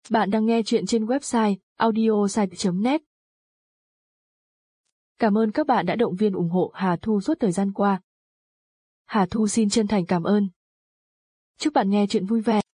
Bạn đang nghe chuyện trên website audiosite.net. Cảm ơn các bạn đã động viên ủng hộ Hà Thu suốt thời gian qua. Hà Thu xin chân thành cảm ơn. Chúc bạn nghe chuyện vui vẻ.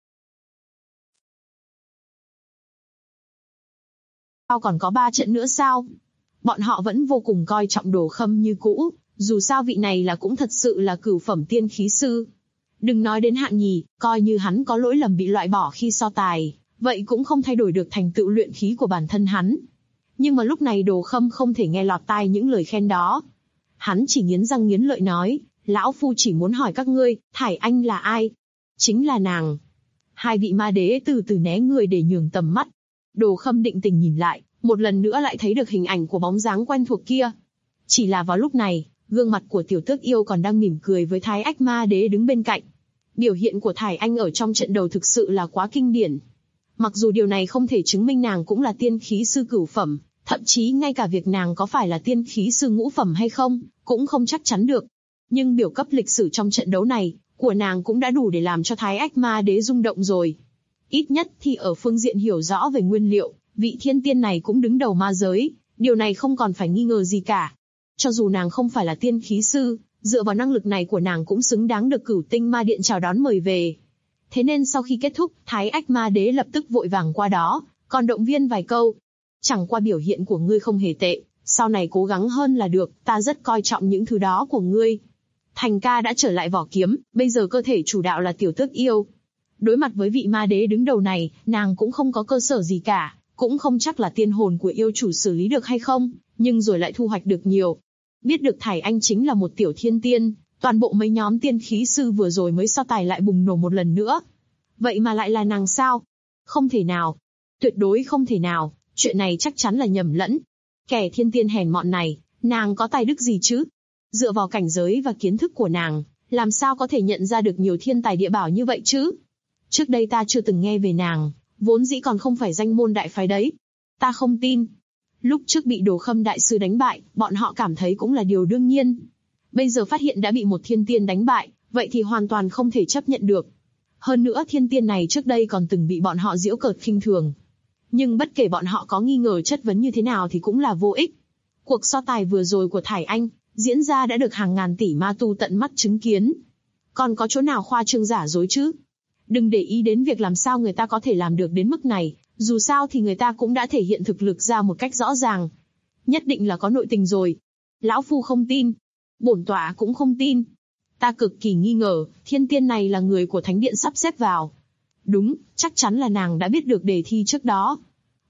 Sao còn có 3 trận nữa sao? Bọn họ vẫn vô cùng coi trọng Đồ Khâm như cũ, dù sao vị này là cũng thật sự là cửu phẩm tiên khí sư. Đừng nói đến hạng nhì, coi như hắn có lỗi lầm bị loại bỏ khi so tài, vậy cũng không thay đổi được thành tựu luyện khí của bản thân hắn. Nhưng mà lúc này Đồ Khâm không thể nghe lọt tai những lời khen đó. Hắn chỉ nghiến răng nghiến lợi nói, lão phu chỉ muốn hỏi các ngươi, Thải Anh là ai? Chính là nàng. Hai vị ma đế từ từ né người để nhường tầm mắt. Đồ Khâm định tình nhìn lại, một lần nữa lại thấy được hình ảnh của bóng dáng quen thuộc kia. Chỉ là vào lúc này, gương mặt của tiểu tước yêu còn đang mỉm cười với Thái Ách ma đế đứng bên cạnh. Biểu hiện của Thải Anh ở trong trận đầu thực sự là quá kinh điển. Mặc dù điều này không thể chứng minh nàng cũng là tiên khí sư cửu phẩm, thậm chí ngay cả việc nàng có phải là tiên khí sư ngũ phẩm hay không, cũng không chắc chắn được. Nhưng biểu cấp lịch sử trong trận đấu này, của nàng cũng đã đủ để làm cho Thái Ách ma đế rung động rồi. Ít nhất thì ở phương diện hiểu rõ về nguyên liệu, vị thiên tiên này cũng đứng đầu ma giới, điều này không còn phải nghi ngờ gì cả. Cho dù nàng không phải là tiên khí sư, dựa vào năng lực này của nàng cũng xứng đáng được Cửu Tinh Ma Điện chào đón mời về. Thế nên sau khi kết thúc, Thái Ách ma đế lập tức vội vàng qua đó, còn động viên vài câu. Chẳng qua biểu hiện của ngươi không hề tệ, sau này cố gắng hơn là được, ta rất coi trọng những thứ đó của ngươi. Thành ca đã trở lại vỏ kiếm, bây giờ cơ thể chủ đạo là tiểu tước yêu. Đối mặt với vị ma đế đứng đầu này, nàng cũng không có cơ sở gì cả, cũng không chắc là tiên hồn của yêu chủ xử lý được hay không, nhưng rồi lại thu hoạch được nhiều. Biết được Thải Anh chính là một tiểu thiên tiên, toàn bộ mấy nhóm tiên khí sư vừa rồi mới so tài lại bùng nổ một lần nữa. Vậy mà lại là nàng sao? Không thể nào. Tuyệt đối không thể nào, chuyện này chắc chắn là nhầm lẫn. Kẻ thiên tiên hèn mọn này, nàng có tài đức gì chứ? Dựa vào cảnh giới và kiến thức của nàng, làm sao có thể nhận ra được nhiều thiên tài địa bảo như vậy chứ? Trước đây ta chưa từng nghe về nàng, vốn dĩ còn không phải danh môn đại phái đấy. Ta không tin. Lúc trước bị Đồ Khâm đại sư đánh bại, bọn họ cảm thấy cũng là điều đương nhiên. Bây giờ phát hiện đã bị một thiên tiên đánh bại, vậy thì hoàn toàn không thể chấp nhận được. Hơn nữa thiên tiên này trước đây còn từng bị bọn họ giễu cợt khinh thường. Nhưng bất kể bọn họ có nghi ngờ chất vấn như thế nào thì cũng là vô ích. Cuộc so tài vừa rồi của Thải Anh, diễn ra đã được hàng ngàn tỷ ma tu tận mắt chứng kiến. Còn có chỗ nào khoa trương giả dối chứ? Đừng để ý đến việc làm sao người ta có thể làm được đến mức này, dù sao thì người ta cũng đã thể hiện thực lực ra một cách rõ ràng. Nhất định là có nội tình rồi. Lão phu không tin. Bổn tọa cũng không tin. Ta cực kỳ nghi ngờ, thiên tiên này là người của thánh điện sắp xếp vào. Đúng, chắc chắn là nàng đã biết được đề thi trước đó.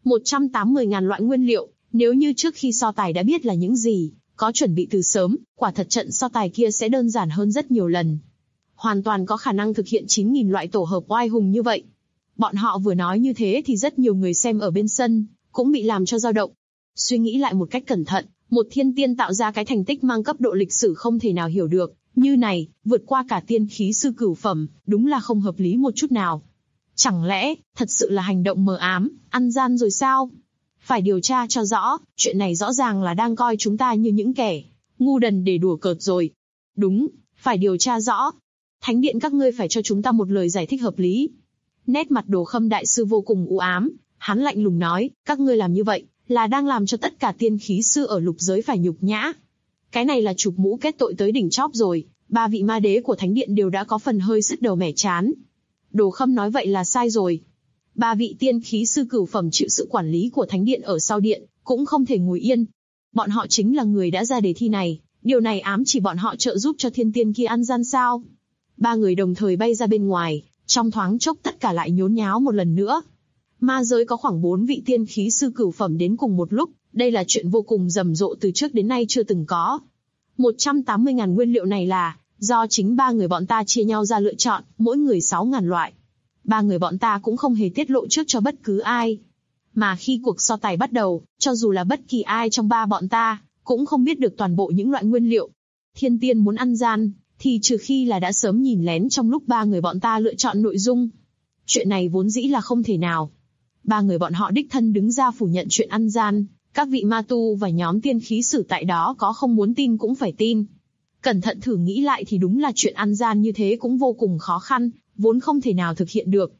180.000 loại nguyên liệu, nếu như trước khi so tài đã biết là những gì, có chuẩn bị từ sớm, quả thật trận so tài kia sẽ đơn giản hơn rất nhiều lần. Hoàn toàn có khả năng thực hiện 9.000 loại tổ hợp oai hùng như vậy. Bọn họ vừa nói như thế thì rất nhiều người xem ở bên sân, cũng bị làm cho dao động. Suy nghĩ lại một cách cẩn thận, một thiên tiên tạo ra cái thành tích mang cấp độ lịch sử không thể nào hiểu được, như này, vượt qua cả tiên khí sư cửu phẩm, đúng là không hợp lý một chút nào. Chẳng lẽ, thật sự là hành động mờ ám, ăn gian rồi sao? Phải điều tra cho rõ, chuyện này rõ ràng là đang coi chúng ta như những kẻ ngu đần để đùa cợt rồi. Đúng, phải điều tra rõ. Thánh điện các ngươi phải cho chúng ta một lời giải thích hợp lý. Nét mặt Đồ Khâm đại sư vô cùng u ám, hắn lạnh lùng nói, các ngươi làm như vậy, là đang làm cho tất cả tiên khí sư ở lục giới phải nhục nhã. Cái này là chụp mũ kết tội tới đỉnh chóp rồi, 3 vị ma đế của thánh điện đều đã có phần hơi sứt đầu mẻ chán. Đồ Khâm nói vậy là sai rồi. 3 vị tiên khí sư cửu phẩm chịu sự quản lý của thánh điện ở sau điện, cũng không thể ngồi yên. Bọn họ chính là người đã ra đề thi này, điều này ám chỉ bọn họ trợ giúp cho thiên tiên kia ăn gian sao. 3 người đồng thời bay ra bên ngoài, trong thoáng chốc tất cả lại nhốn nháo một lần nữa. Ma giới có khoảng 4 vị tiên khí sư cửu phẩm đến cùng một lúc, đây là chuyện vô cùng rầm rộ từ trước đến nay chưa từng có. 180.000 nguyên liệu này là do chính 3 người bọn ta chia nhau ra lựa chọn, mỗi người 6.000 loại. 3 người bọn ta cũng không hề tiết lộ trước cho bất cứ ai. Mà khi cuộc so tài bắt đầu, cho dù là bất kỳ ai trong 3 bọn ta, cũng không biết được toàn bộ những loại nguyên liệu. Thiên tiên muốn ăn gian, thì trừ khi là đã sớm nhìn lén trong lúc 3 người bọn ta lựa chọn nội dung. Chuyện này vốn dĩ là không thể nào. 3 người bọn họ đích thân đứng ra phủ nhận chuyện ăn gian, các vị ma tu và nhóm tiên khí sử tại đó có không muốn tin cũng phải tin. Cẩn thận thử nghĩ lại thì đúng là chuyện ăn gian như thế cũng vô cùng khó khăn, vốn không thể nào thực hiện được.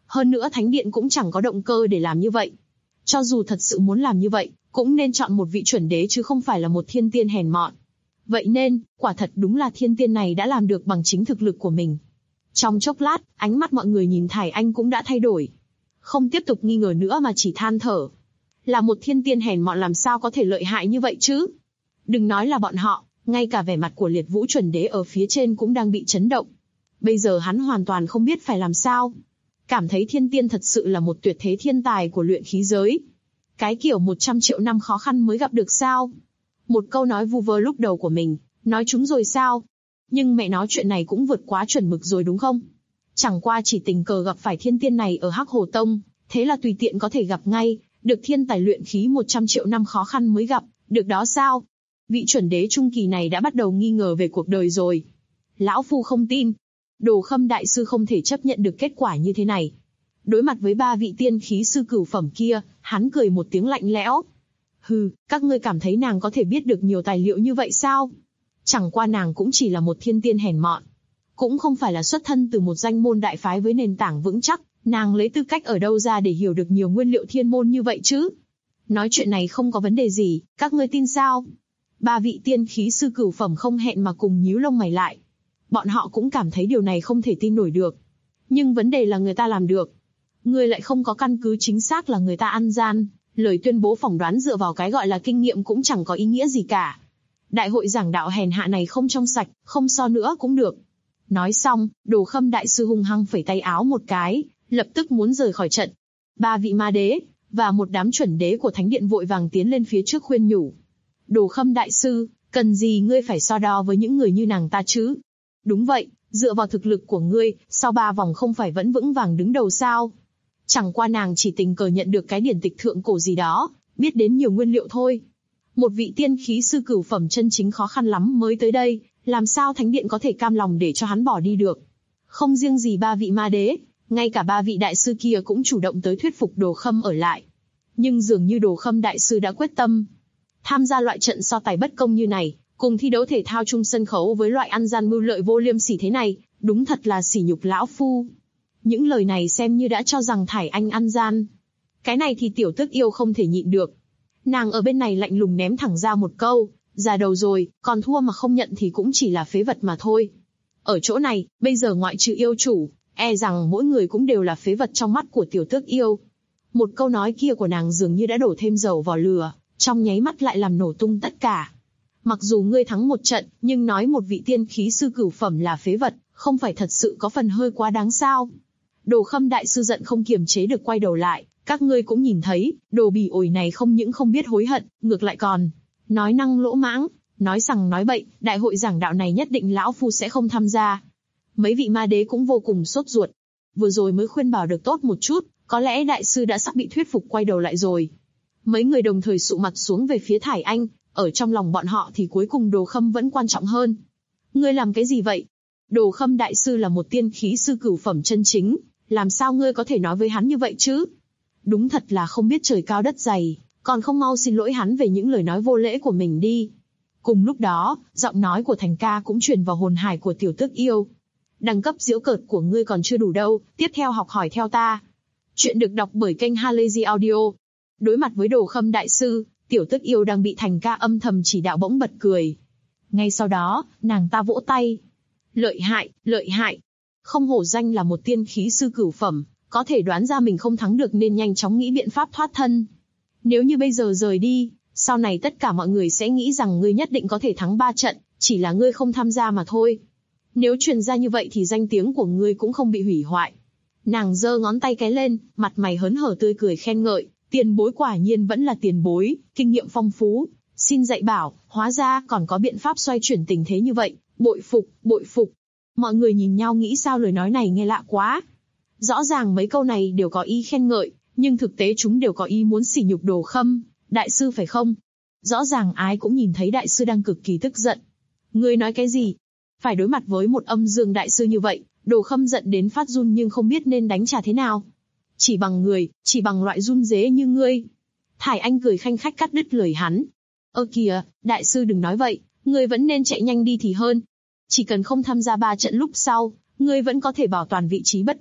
Hơn nữa thánh điện cũng chẳng có động cơ để làm như vậy. Cho dù thật sự muốn làm như vậy, cũng nên chọn một vị chuẩn đế chứ không phải là một thiên tiên hèn mọn. Vậy nên, quả thật đúng là thiên tiên này đã làm được bằng chính thực lực của mình. Trong chốc lát, ánh mắt mọi người nhìn Thải Anh cũng đã thay đổi. Không tiếp tục nghi ngờ nữa mà chỉ than thở. Là một thiên tiên hèn mọn làm sao có thể lợi hại như vậy chứ? Đừng nói là bọn họ, ngay cả vẻ mặt của Liệt Vũ chuẩn đế ở phía trên cũng đang bị chấn động. Bây giờ hắn hoàn toàn không biết phải làm sao. Cảm thấy thiên tiên thật sự là một tuyệt thế thiên tài của luyện khí giới. Cái kiểu 100 triệu năm khó khăn mới gặp được sao? Một câu nói vu vơ lúc đầu của mình, nói trúng rồi sao? Nhưng mẹ nói chuyện này cũng vượt quá chuẩn mực rồi đúng không? Chẳng qua chỉ tình cờ gặp phải thiên tiên này ở Hắc Hồ Tông, thế là tùy tiện có thể gặp ngay, được thiên tài luyện khí 100 triệu năm khó khăn mới gặp, được đó sao? Vị chuẩn đế trung kỳ này đã bắt đầu nghi ngờ về cuộc đời rồi. Lão phu không tin. Đồ Khâm đại sư không thể chấp nhận được kết quả như thế này. Đối mặt với 3 vị tiên khí sư cửu phẩm kia, hắn cười một tiếng lạnh lẽo. Hừ, các ngươi cảm thấy nàng có thể biết được nhiều tài liệu như vậy sao? Chẳng qua nàng cũng chỉ là một thiên tiên hèn mọn. Cũng không phải là xuất thân từ một danh môn đại phái với nền tảng vững chắc, nàng lấy tư cách ở đâu ra để hiểu được nhiều nguyên liệu thiên môn như vậy chứ? Nói chuyện này không có vấn đề gì, các ngươi tin sao? 3 vị tiên khí sư cửu phẩm không hẹn mà cùng nhíu lông mày lại. Bọn họ cũng cảm thấy điều này không thể tin nổi được. Nhưng vấn đề là người ta làm được. Ngươi lại không có căn cứ chính xác là người ta ăn gian, lời tuyên bố phỏng đoán dựa vào cái gọi là kinh nghiệm cũng chẳng có ý nghĩa gì cả. Đại hội giảng đạo hèn hạ này không trong sạch, không so nữa cũng được. Nói xong, Đồ Khâm đại sư hung hăng phẩy tay áo một cái, lập tức muốn rời khỏi trận. 3 vị ma đế, và một đám chuẩn đế của thánh điện vội vàng tiến lên phía trước khuyên nhủ. Đồ Khâm đại sư, cần gì ngươi phải so đo với những người như nàng ta chứ? Đúng vậy, dựa vào thực lực của ngươi, sau 3 vòng không phải vẫn vững vàng đứng đầu sao? Chẳng qua nàng chỉ tình cờ nhận được cái điển tịch thượng cổ gì đó, biết đến nhiều nguyên liệu thôi. Một vị tiên khí sư cửu phẩm chân chính khó khăn lắm mới tới đây, làm sao thánh điện có thể cam lòng để cho hắn bỏ đi được? Không riêng gì 3 vị ma đế, ngay cả 3 vị đại sư kia cũng chủ động tới thuyết phục Đồ Khâm ở lại. Nhưng dường như Đồ Khâm đại sư đã quyết tâm. Tham gia loại trận so tài bất công như này, cùng thi đấu thể thao chung sân khấu với loại ăn gian mưu lợi vô liêm sỉ thế này, đúng thật là sỉ nhục lão phu. Những lời này xem như đã cho rằng Thải Anh ăn gian. Cái này thì tiểu tước yêu không thể nhịn được. Nàng ở bên này lạnh lùng ném thẳng ra một câu, già đầu rồi, còn thua mà không nhận thì cũng chỉ là phế vật mà thôi. Ở chỗ này, bây giờ ngoại trừ yêu chủ, e rằng mỗi người cũng đều là phế vật trong mắt của tiểu tước yêu. Một câu nói kia của nàng dường như đã đổ thêm dầu vào lửa, trong nháy mắt lại làm nổ tung tất cả. Mặc dù ngươi thắng một trận, nhưng nói một vị tiên khí sư cửu phẩm là phế vật, không phải thật sự có phần hơi quá đáng sao? Đồ Khâm đại sư giận không kiềm chế được quay đầu lại, các ngươi cũng nhìn thấy, đồ bỉ ổi này không những không biết hối hận, ngược lại còn nói năng lỗ mãng, nói sằng nói bậy, đại hội giảng đạo này nhất định lão phu sẽ không tham gia. Mấy vị ma đế cũng vô cùng sốt ruột. Vừa rồi mới khuyên bảo được tốt một chút, có lẽ đại sư đã sắp bị thuyết phục quay đầu lại rồi. Mấy người đồng thời sụ mặt xuống về phía Thải Anh, ở trong lòng bọn họ thì cuối cùng Đồ Khâm vẫn quan trọng hơn. Ngươi làm cái gì vậy? Đồ Khâm đại sư là một tiên khí sư cửu phẩm chân chính, làm sao ngươi có thể nói với hắn như vậy chứ? Đúng thật là không biết trời cao đất dày, còn không mau xin lỗi hắn về những lời nói vô lễ của mình đi. Cùng lúc đó, giọng nói của Thành ca cũng truyền vào hồn hải của tiểu tước yêu. Đẳng cấp giễu cợt của ngươi còn chưa đủ đâu, tiếp theo học hỏi theo ta. Chuyện được đọc bởi kênh Halazy Audio. Đối mặt với Đồ Khâm đại sư, tiểu tước yêu đang bị Thành ca âm thầm chỉ đạo bỗng bật cười. Ngay sau đó, nàng ta vỗ tay. Lợi hại, lợi hại. Không hổ danh là một tiên khí sư cửu phẩm, có thể đoán ra mình không thắng được nên nhanh chóng nghĩ biện pháp thoát thân. Nếu như bây giờ rời đi, sau này tất cả mọi người sẽ nghĩ rằng ngươi nhất định có thể thắng 3 trận, chỉ là ngươi không tham gia mà thôi. Nếu truyền ra như vậy thì danh tiếng của ngươi cũng không bị hủy hoại. Nàng giơ ngón tay cái lên, mặt mày hớn hở tươi cười khen ngợi, tiền bối quả nhiên vẫn là tiền bối, kinh nghiệm phong phú, xin dạy bảo, hóa ra còn có biện pháp xoay chuyển tình thế như vậy, bội phục, bội phục. Mọi người nhìn nhau nghĩ sao lời nói này nghe lạ quá. Rõ ràng mấy câu này đều có ý khen ngợi, nhưng thực tế chúng đều có ý muốn sỉ nhục Đồ Khâm đại sư phải không? Rõ ràng ai cũng nhìn thấy đại sư đang cực kỳ tức giận. Ngươi nói cái gì? Phải đối mặt với một âm dương đại sư như vậy, Đồ Khâm giận đến phát run nhưng không biết nên đánh trả thế nào. Chỉ bằng người, chỉ bằng loại run rế như ngươi. Thải Anh cười khanh khách cắt đứt lời hắn. Ơ kìa, đại sư đừng nói vậy, ngươi vẫn nên chạy nhanh đi thì hơn. Chỉ cần không tham gia 3 trận lúc sau, ngươi vẫn có thể bảo toàn vị trí bất bại,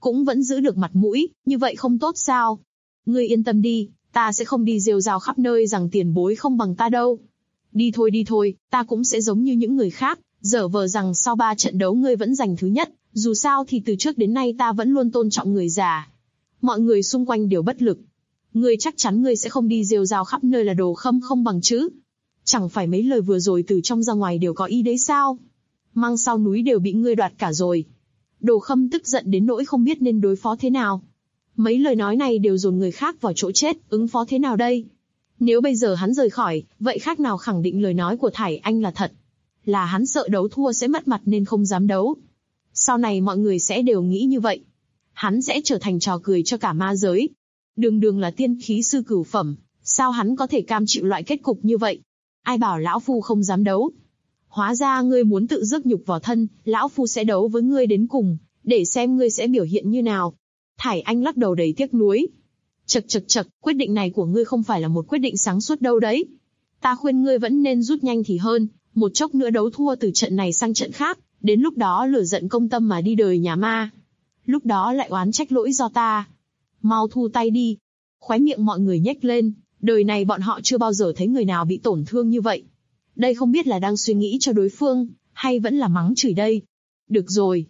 cũng vẫn giữ được mặt mũi, như vậy không tốt sao? Ngươi yên tâm đi, ta sẽ không đi rêu rao khắp nơi rằng tiền bối không bằng ta đâu. Đi thôi, ta cũng sẽ giống như những người khác, dở vờ rằng sau 3 trận đấu ngươi vẫn giành thứ nhất, dù sao thì từ trước đến nay ta vẫn luôn tôn trọng người già. Mọi người xung quanh đều bất lực. Ngươi chắc chắn ngươi sẽ không đi rêu rao khắp nơi là Đồ Khâm không bằng chứ? Chẳng phải mấy lời vừa rồi từ trong ra ngoài đều có ý đấy sao? Măng sau núi đều bị ngươi đoạt cả rồi. Đồ Khâm tức giận đến nỗi không biết nên đối phó thế nào. Mấy lời nói này đều dồn người khác vào chỗ chết, ứng phó thế nào đây? Nếu bây giờ hắn rời khỏi, vậy khác nào khẳng định lời nói của Thải Anh là thật. Là hắn sợ đấu thua sẽ mất mặt nên không dám đấu. Sau này mọi người sẽ đều nghĩ như vậy. Hắn sẽ trở thành trò cười cho cả ma giới. Đường là tiên khí sư cửu phẩm, sao hắn có thể cam chịu loại kết cục như vậy? Ai bảo lão phu không dám đấu? Hóa ra ngươi muốn tự rước nhục vào thân, lão phu sẽ đấu với ngươi đến cùng, để xem ngươi sẽ biểu hiện như nào. Thải Anh lắc đầu đầy tiếc nuối. Chậc, quyết định này của ngươi không phải là một quyết định sáng suốt đâu đấy. Ta khuyên ngươi vẫn nên rút nhanh thì hơn, một chốc nữa đấu thua từ trận này sang trận khác, đến lúc đó lửa giận công tâm mà đi đời nhà ma. Lúc đó lại oán trách lỗi do ta. Mau thu tay đi. Khóe miệng mọi người nhếch lên, đời này bọn họ chưa bao giờ thấy người nào bị tổn thương như vậy. Đây không biết là đang suy nghĩ cho đối phương, hay vẫn là mắng chửi đây. Được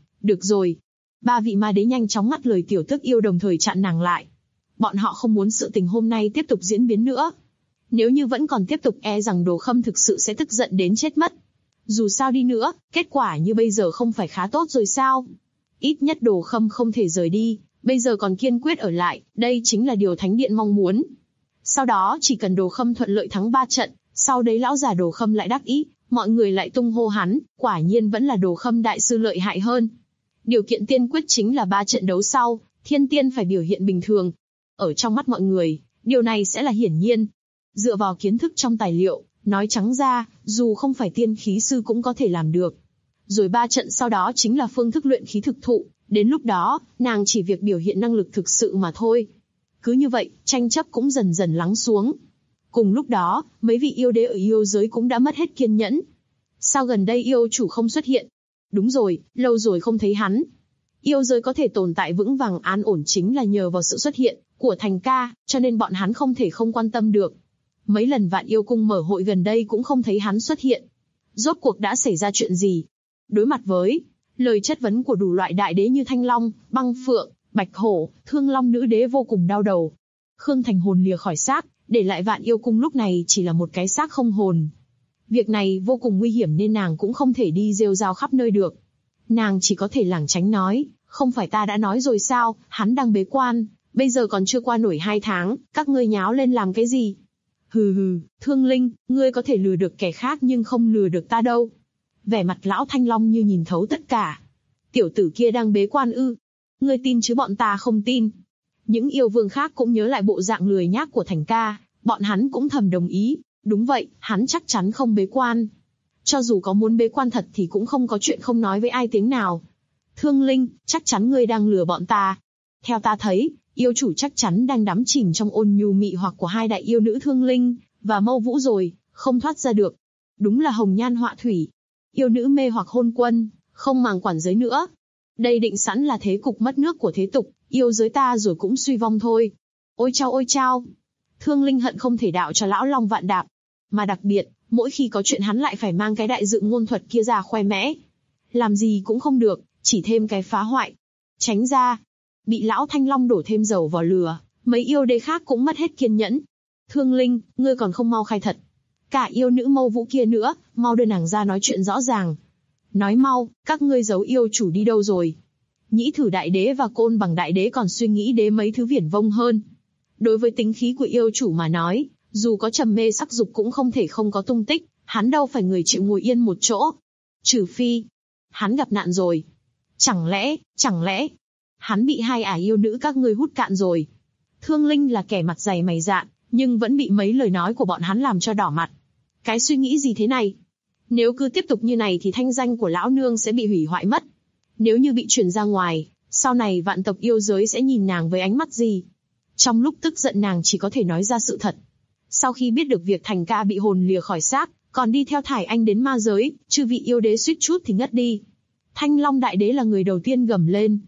rồi. 3 vị ma đế nhanh chóng ngắt lời tiểu tước yêu đồng thời chặn nàng lại. Bọn họ không muốn sự tình hôm nay tiếp tục diễn biến nữa. Nếu như vẫn còn tiếp tục e rằng Đồ Khâm thực sự sẽ tức giận đến chết mất. Dù sao đi nữa, kết quả như bây giờ không phải khá tốt rồi sao? Ít nhất Đồ Khâm không thể rời đi, bây giờ còn kiên quyết ở lại, đây chính là điều Thánh Điện mong muốn. Sau đó chỉ cần Đồ Khâm thuận lợi thắng 3 trận, sau đấy lão già Đồ Khâm lại đắc ý, mọi người lại tung hô hắn, quả nhiên vẫn là Đồ Khâm đại sư lợi hại hơn. Điều kiện tiên quyết chính là 3 trận đấu sau, thiên tiên phải biểu hiện bình thường. Ở trong mắt mọi người, điều này sẽ là hiển nhiên. Dựa vào kiến thức trong tài liệu, nói trắng ra, dù không phải tiên khí sư cũng có thể làm được. Rồi 3 trận sau đó chính là phương thức luyện khí thực thụ, đến lúc đó, nàng chỉ việc biểu hiện năng lực thực sự mà thôi. Cứ như vậy, tranh chấp cũng dần dần lắng xuống. Cùng lúc đó, mấy vị yêu đế ở yêu giới cũng đã mất hết kiên nhẫn. Sao gần đây yêu chủ không xuất hiện? Đúng rồi, lâu rồi không thấy hắn. Yêu giới có thể tồn tại vững vàng an ổn chính là nhờ vào sự xuất hiện của Thành Ca, cho nên bọn hắn không thể không quan tâm được. Mấy lần Vạn Yêu Cung mở hội gần đây cũng không thấy hắn xuất hiện. Rốt cuộc đã xảy ra chuyện gì? Đối mặt với lời chất vấn của đủ loại đại đế như Thanh Long, Băng Phượng, Bạch Hổ, Thương Long nữ đế vô cùng đau đầu. Khương Thành hồn lìa khỏi xác, để lại Vạn Yêu Cung lúc này chỉ là một cái xác không hồn. Việc này vô cùng nguy hiểm nên nàng cũng không thể đi rêu rao khắp nơi được. Nàng chỉ có thể lảng tránh nói, không phải ta đã nói rồi sao, hắn đang bế quan, bây giờ còn chưa qua nổi 2 tháng, các ngươi nháo lên làm cái gì? Hừ, Thương Linh, ngươi có thể lừa được kẻ khác nhưng không lừa được ta đâu. Vẻ mặt lão Thanh Long như nhìn thấu tất cả. Tiểu tử kia đang bế quan ư? Ngươi tin chứ bọn ta không tin. Những yêu vương khác cũng nhớ lại bộ dạng lười nhác của Thành Ca, bọn hắn cũng thầm đồng ý. Đúng vậy, hắn chắc chắn không bế quan. Cho dù có muốn bế quan thật thì cũng không có chuyện không nói với ai tiếng nào. Thương Linh, chắc chắn ngươi đang lừa bọn ta. Theo ta thấy, yêu chủ chắc chắn đang đắm chìm trong ôn nhu mị hoặc của 2 đại yêu nữ Thương Linh và Mâu Vũ rồi, không thoát ra được. Đúng là hồng nhan họa thủy. Yêu nữ mê hoặc hôn quân, không màng quản giới nữa. Đây định sẵn là thế cục mất nước của thế tục, yêu giới ta rồi cũng suy vong thôi. Ôi chao. Thương Linh hận không thể đạo cho lão Long vạn đạp. Mà đặc biệt, mỗi khi có chuyện hắn lại phải mang cái đại dự ngôn thuật kia ra khoe mẽ. Làm gì cũng không được, chỉ thêm cái phá hoại. Tránh ra. Bị lão Thanh Long đổ thêm dầu vào lửa, mấy yêu đế khác cũng mất hết kiên nhẫn. Thương Linh, ngươi còn không mau khai thật. Cả yêu nữ Mâu Vũ kia nữa, mau đưa nàng ra nói chuyện rõ ràng. Nói mau, các ngươi giấu yêu chủ đi đâu rồi? Nhĩ Thử đại đế và Côn Bằng đại đế còn suy nghĩ đến mấy thứ viển vông hơn. Đối với tính khí của yêu chủ mà nói, dù có trầm mê sắc dục cũng không thể không có tung tích, hắn đâu phải người chịu ngồi yên một chỗ. Trừ phi, hắn gặp nạn rồi. Chẳng lẽ, hắn bị 2 ả yêu nữ các ngươi hút cạn rồi. Thương Linh là kẻ mặt dày mày dạn, nhưng vẫn bị mấy lời nói của bọn hắn làm cho đỏ mặt. Cái suy nghĩ gì thế này? Nếu cứ tiếp tục như này thì thanh danh của lão nương sẽ bị hủy hoại mất. Nếu như bị truyền ra ngoài, sau này vạn tộc yêu giới sẽ nhìn nàng với ánh mắt gì? Trong lúc tức giận nàng chỉ có thể nói ra sự thật. Sau khi biết được việc Thành Ca bị hồn lìa khỏi xác, còn đi theo Thải Anh đến ma giới, chư vị yêu đế suýt chút thì ngất đi. Thanh Long đại đế là người đầu tiên gầm lên.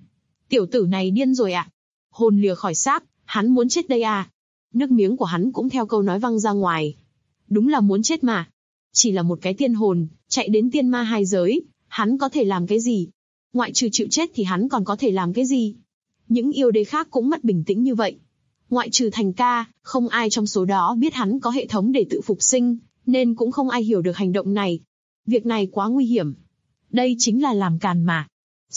Tiểu tử này điên rồi à? Hồn lìa khỏi xác, hắn muốn chết đây à? Nước miếng của hắn cũng theo câu nói văng ra ngoài. Đúng là muốn chết mà. Chỉ là một cái tiên hồn, chạy đến tiên ma hai giới, hắn có thể làm cái gì? Ngoại trừ chịu chết thì hắn còn có thể làm cái gì? Những yêu đế khác cũng mất bình tĩnh như vậy. Ngoại trừ Thành Ca, không ai trong số đó biết hắn có hệ thống để tự phục sinh, nên cũng không ai hiểu được hành động này. Việc này quá nguy hiểm. Đây chính là làm càn mà.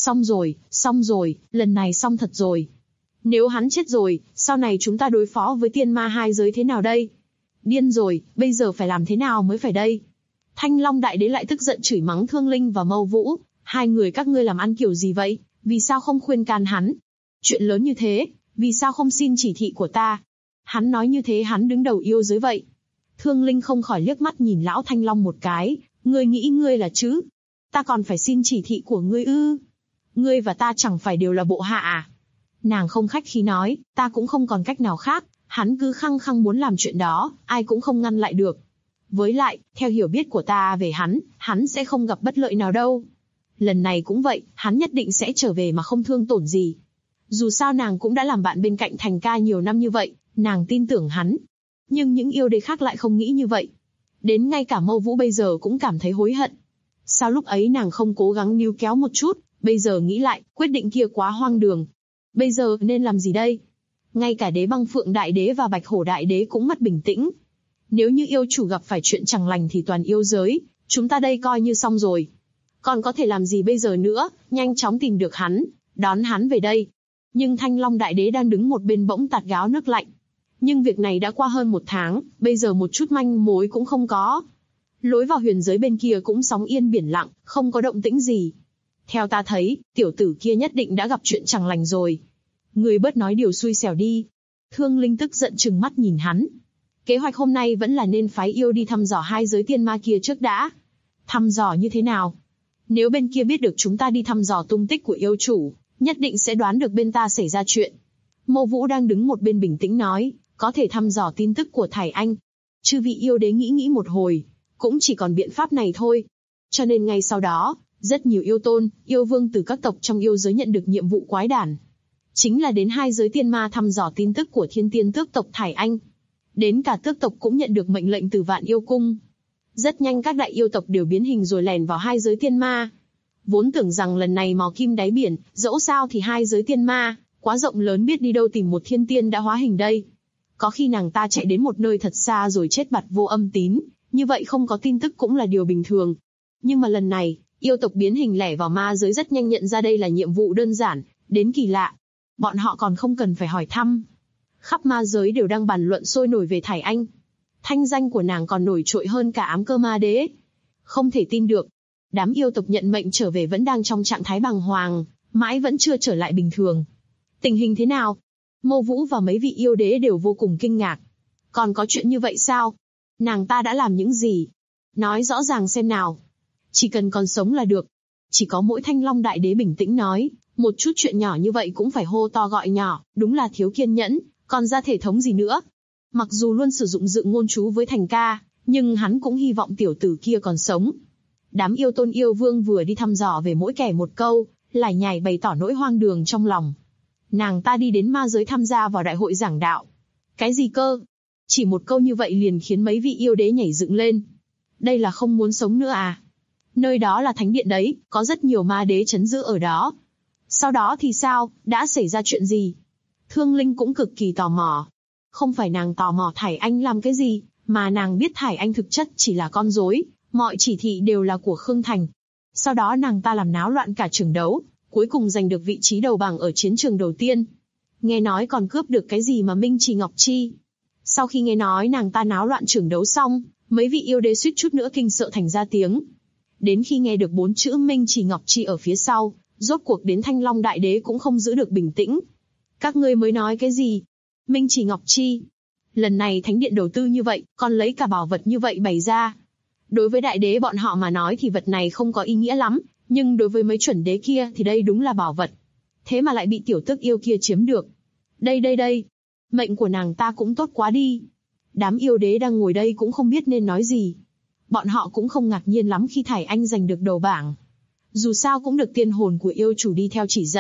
Xong rồi, lần này xong thật rồi. Nếu hắn chết rồi, sau này chúng ta đối phó với tiên ma hai giới thế nào đây? Điên rồi, bây giờ phải làm thế nào mới phải đây? Thanh Long Đại Đế lại tức giận chửi mắng Thương Linh và Mâu Vũ. Hai người các ngươi làm ăn kiểu gì vậy? Vì sao không khuyên can hắn? Chuyện lớn như thế, vì sao không xin chỉ thị của ta? Hắn nói như thế hắn đứng đầu yêu giới vậy. Thương Linh không khỏi liếc mắt nhìn lão Thanh Long một cái. Ngươi nghĩ ngươi là chứ? Ta còn phải xin chỉ thị của ngươi ư? Ngươi và ta chẳng phải đều là bộ hạ à? Nàng không khách khí nói, ta cũng không còn cách nào khác. Hắn cứ khăng khăng muốn làm chuyện đó, ai cũng không ngăn lại được. Với lại, theo hiểu biết của ta về hắn sẽ không gặp bất lợi nào đâu. Lần này cũng vậy, hắn nhất định sẽ trở về mà không thương tổn gì. Dù sao nàng cũng đã làm bạn bên cạnh Thành Ca nhiều năm như vậy, nàng tin tưởng hắn. Nhưng những yêu đế khác lại không nghĩ như vậy. Đến ngay cả Mâu Vũ bây giờ cũng cảm thấy hối hận. Sao lúc ấy nàng không cố gắng níu kéo một chút, bây giờ nghĩ lại, quyết định kia quá hoang đường. Bây giờ nên làm gì đây? Ngay cả Đế Băng Phượng Đại Đế và Bạch Hổ Đại Đế cũng mất bình tĩnh. Nếu như yêu chủ gặp phải chuyện chẳng lành thì toàn yêu giới, chúng ta đây coi như xong rồi. Còn có thể làm gì bây giờ nữa, nhanh chóng tìm được hắn, đón hắn về đây. Nhưng Thanh Long Đại Đế đang đứng một bên bỗng tạt gáo nước lạnh. Nhưng việc này đã qua hơn 1 tháng, bây giờ một chút manh mối cũng không có. Lối vào huyền giới bên kia cũng sóng yên biển lặng, không có động tĩnh gì. Theo ta thấy, tiểu tử kia nhất định đã gặp chuyện chẳng lành rồi. Người bớt nói điều xui xẻo đi. Thương Linh tức giận trừng mắt nhìn hắn. Kế hoạch hôm nay vẫn là nên phái yêu đi thăm dò hai giới tiên ma kia trước đã. Thăm dò như thế nào? Nếu bên kia biết được chúng ta đi thăm dò tung tích của yêu chủ, nhất định sẽ đoán được bên ta xảy ra chuyện. Mâu Vũ đang đứng một bên bình tĩnh nói, có thể thăm dò tin tức của Thải Anh. Chư vị yêu đế nghĩ một hồi, cũng chỉ còn biện pháp này thôi. Cho nên ngay sau đó, rất nhiều yêu tôn, yêu vương từ các tộc trong yêu giới nhận được nhiệm vụ quái đản. Chính là đến hai giới tiên ma thăm dò tin tức của thiên tiên tước tộc Thải Anh. Đến cả tước tộc cũng nhận được mệnh lệnh từ Vạn Yêu Cung. Rất nhanh các đại yêu tộc đều biến hình rồi lèn vào hai giới tiên ma. Vốn tưởng rằng lần này mò kim đáy biển, dẫu sao thì hai giới tiên ma, quá rộng lớn biết đi đâu tìm một thiên tiên đã hóa hình đây. Có khi nàng ta chạy đến một nơi thật xa rồi chết bặt vô âm tín, như vậy không có tin tức cũng là điều bình thường. Nhưng mà lần này, yêu tộc biến hình lẻ vào ma giới rất nhanh nhận ra đây là nhiệm vụ đơn giản, đến kỳ lạ. Bọn họ còn không cần phải hỏi thăm. Khắp ma giới đều đang bàn luận sôi nổi về Thải Anh. Thanh danh của nàng còn nổi trội hơn cả Ám Cơ Ma Đế. Không thể tin được. Đám yêu tộc nhận mệnh trở về vẫn đang trong trạng thái bàng hoàng, mãi vẫn chưa trở lại bình thường. Tình hình thế nào? Mâu Vũ và mấy vị yêu đế đều vô cùng kinh ngạc. Còn có chuyện như vậy sao? Nàng ta đã làm những gì? Nói rõ ràng xem nào. Chỉ cần còn sống là được. Chỉ có mỗi Thanh Long Đại Đế bình tĩnh nói, một chút chuyện nhỏ như vậy cũng phải hô to gọi nhỏ, đúng là thiếu kiên nhẫn, còn ra thể thống gì nữa. Mặc dù luôn sử dụng dự ngôn chú với Thành Ca, nhưng hắn cũng hy vọng tiểu tử kia còn sống. Đám yêu tôn yêu vương vừa đi thăm dò về mỗi kẻ một câu, lải nhải bày tỏ nỗi hoang đường trong lòng. Nàng ta đi đến ma giới tham gia vào đại hội giảng đạo. Cái gì cơ? Chỉ một câu như vậy liền khiến mấy vị yêu đế nhảy dựng lên. Đây là không muốn sống nữa à? Nơi đó là thánh điện đấy, có rất nhiều ma đế trấn giữ ở đó. Sau đó thì sao, đã xảy ra chuyện gì? Thương Linh cũng cực kỳ tò mò. Không phải nàng tò mò Thải Anh làm cái gì, mà nàng biết Thải Anh thực chất chỉ là con rối, mọi chỉ thị đều là của Khương Thành. Sau đó nàng ta làm náo loạn cả trường đấu, cuối cùng giành được vị trí đầu bảng ở chiến trường đầu tiên. Nghe nói còn cướp được cái gì mà Minh Trì Ngọc Chi. Sau khi nghe nói nàng ta náo loạn trường đấu xong, mấy vị yêu đế suýt chút nữa kinh sợ thành ra tiếng. Đến khi nghe được 4 chữ Minh Trì Ngọc Chi ở phía sau, rốt cuộc đến Thanh Long Đại Đế cũng không giữ được bình tĩnh. Các ngươi mới nói cái gì? Minh Trì Ngọc Chi. Lần này thánh điện đầu tư như vậy, còn lấy cả bảo vật như vậy bày ra. Đối với đại đế bọn họ mà nói thì vật này không có ý nghĩa lắm, nhưng đối với mấy chuẩn đế kia thì đây đúng là bảo vật. Thế mà lại bị tiểu tước yêu kia chiếm được. Đây. Mệnh của nàng ta cũng tốt quá đi. Đám yêu đế đang ngồi đây cũng không biết nên nói gì. Bọn họ cũng không ngạc nhiên lắm khi Thải Anh giành được đầu bảng. Dù sao cũng được tiên hồn của yêu chủ đi theo chỉ dẫn,